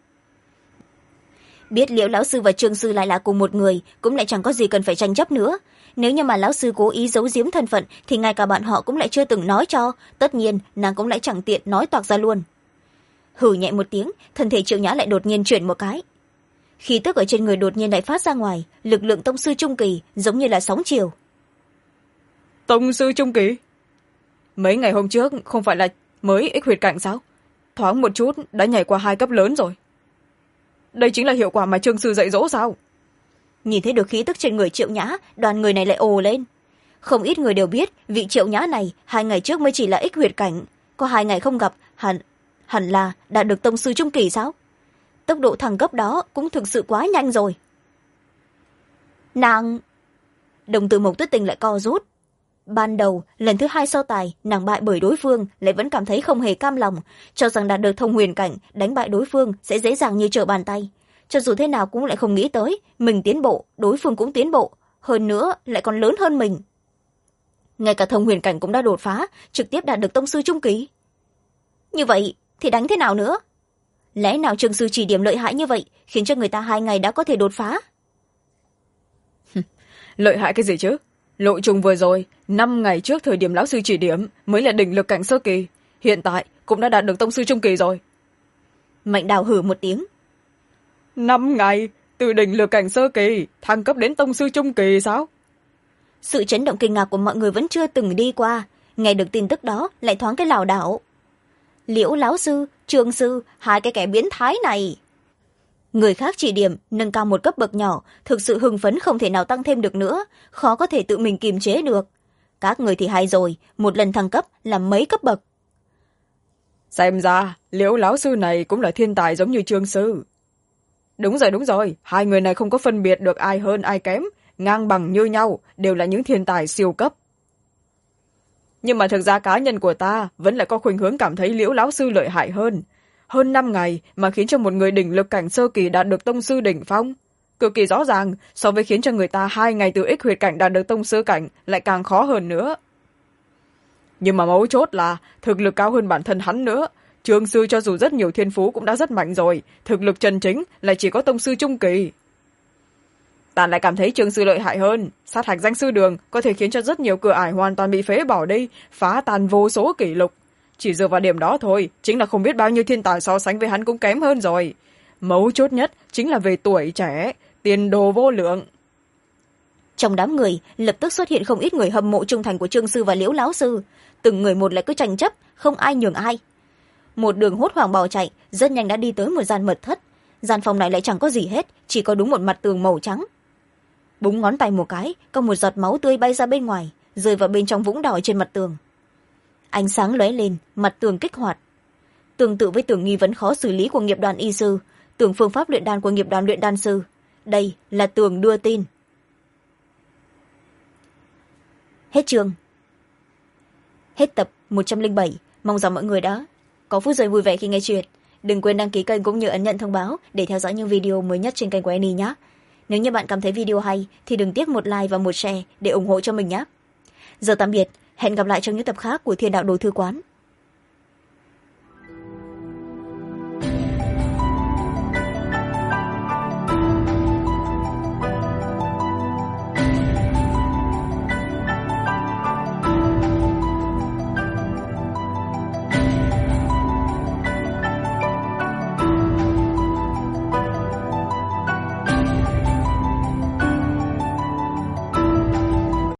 Biết Liễu lão sư và Trương sư lại là cùng một người, cũng lại chẳng có gì cần phải tranh chấp nữa. Nếu như mà lão sư cố ý giấu giếm thân phận thì ngay cả bạn họ cũng lại chưa từng nói cho, tất nhiên nàng cũng lại chẳng tiện nói toạc ra luôn. Hử nhẹ một tiếng, thân thể Triệu Nhã lại đột nhiên chuyển một cái. Khí tức ở trên người đột nhiên lại phát ra ngoài, lực lượng tông sư trung kỳ giống như là sóng chiều. Tông sư trung kỳ? Mấy ngày hôm trước không phải là mới ích huyệt cảnh sao? Thoáng một chút đã nhảy qua 2 cấp lớn rồi. Đây chính là hiệu quả mà Trương sư dạy dỗ sao? Nhìn thấy được khí tức trên người Triệu Nhã, đoàn người này lại ồ lên. Không ít người đều biết vị Triệu Nhã này 2 ngày trước mới chỉ là ích huyệt cảnh, có 2 ngày không gặp, hẳn là đã được tông sư trung kỳ sao? Tốc độ thăng cấp đó cũng thực sự quá nhanh rồi. Nàng... Đồng tử Mộc Tuyết Tình lại co rút. Ban đầu, lần thứ 2 so tài, nàng bại bởi đối phương, lại vẫn cảm thấy không hề cam lòng, cho rằng đạt được thông huyền cảnh, đánh bại đối phương sẽ dễ dàng như trở bàn tay. Cho dù thế nào cũng lại không nghĩ tới, mình tiến bộ, đối phương cũng tiến bộ, hơn nữa lại còn lớn hơn mình. Ngay cả thông huyền cảnh cũng đã đột phá, trực tiếp đạt được tông sư trung kỳ. Như vậy thì đánh thế nào nữa? Lẽ nào Trương sư chỉ điểm lợi hại như vậy, khiến cho người ta 2 ngày đã có thể đột phá? Lợi hại cái gì chứ? Lộ trùng vừa rồi, 5 ngày trước thời điểm lão sư chỉ điểm mới là đỉnh lực cảnh sơ kỳ, hiện tại cũng đã đạt được tông sư trung kỳ rồi. Mạnh Đào hử một tiếng. 5 ngày, từ đỉnh lực cảnh sơ kỳ, thăng cấp đến tông sư trung kỳ sao? Sự chấn động kinh ngạc của mọi người vẫn chưa từng đi qua, nghe được tin tức đó lại thoáng cái lảo đảo. Liễu lão sư, Trương sư, 2 cái kẻ biến thái này. Người khác chỉ điểm, nâng cao một cấp bậc nhỏ, thực sự hưng phấn không thể nào tăng thêm được nữa, khó có thể tự mình kiềm chế được. Các người thì hay rồi, một lần thăng cấp là mấy cấp bậc. Xem ra, Liễu lão sư này cũng là thiên tài giống như Trương sư. Đúng rồi, 2 người này không có phân biệt được ai hơn ai kém, ngang bằng như nhau, đều là những thiên tài siêu cấp. Nhưng mà thực ra cá nhân của ta vẫn lại có khuynh hướng cảm thấy Liễu lão sư lợi hại hơn. Hơn 5 ngày mà khiến cho một người đỉnh lực cảnh sơ kỳ đạt được tông sư đỉnh phong. Cực kỳ rõ ràng, so với khiến cho người ta 2 ngày từ ích huyệt cảnh đạt được tông sư cảnh lại càng khó hơn nữa. Nhưng mà mấu chốt là thực lực cao hơn bản thân hắn nữa, trương sư cho dù rất nhiều thiên phú cũng đã rất mạnh rồi, thực lực chân chính lại chỉ có tông sư trung kỳ. Ta lại cảm thấy trương sư lợi hại hơn. Sát hạch danh sư đường có thể khiến cho rất nhiều cửa ải hoàn toàn bị phế bỏ đi, phá tan vô số kỷ lục. Chỉ dựa vào điểm đó thôi, chính là không biết bao nhiêu thiên tài so sánh với hắn cũng kém hơn rồi. Mấu chốt nhất chính là về tuổi trẻ, tiền đồ vô lượng. Trong đám người lập tức xuất hiện không ít người hâm mộ trung thành của trương sư và liễu lão sư, từng người một lại cứ tranh chấp, không ai nhường ai. Một đường hốt hoảng bỏ chạy, rất nhanh đã đi tới một gian mật thất. Gian phòng này lại chẳng có gì hết, chỉ có đúng một mặt tường màu trắng. Búng ngón tay một cái, có một giọt máu tươi bay ra bên ngoài, rơi vào bên trong vũng đỏ trên mặt tường. Ánh sáng lóe lên, mặt tường kích hoạt. Tương tự với tường nghi vấn khó xử lý của nghiệp đoàn y sư, tường phương pháp luyện đan của nghiệp đoàn luyện đan sư, đây là tường đưa tin. Hết chương. Hết tập 107. Mong rằng mọi người đã có phút giây vui vẻ khi nghe chuyện. Đừng quên đăng ký kênh cũng như ấn nhận thông báo để theo dõi những video mới nhất trên kênh của Annie nhé. Nếu như bạn cảm thấy video hay thì đừng tiếc một like và một share để ủng hộ cho mình nhé. Giờ tạm biệt, hẹn gặp lại trong những tập khác của Thiên Đạo Đồ Thư Quán.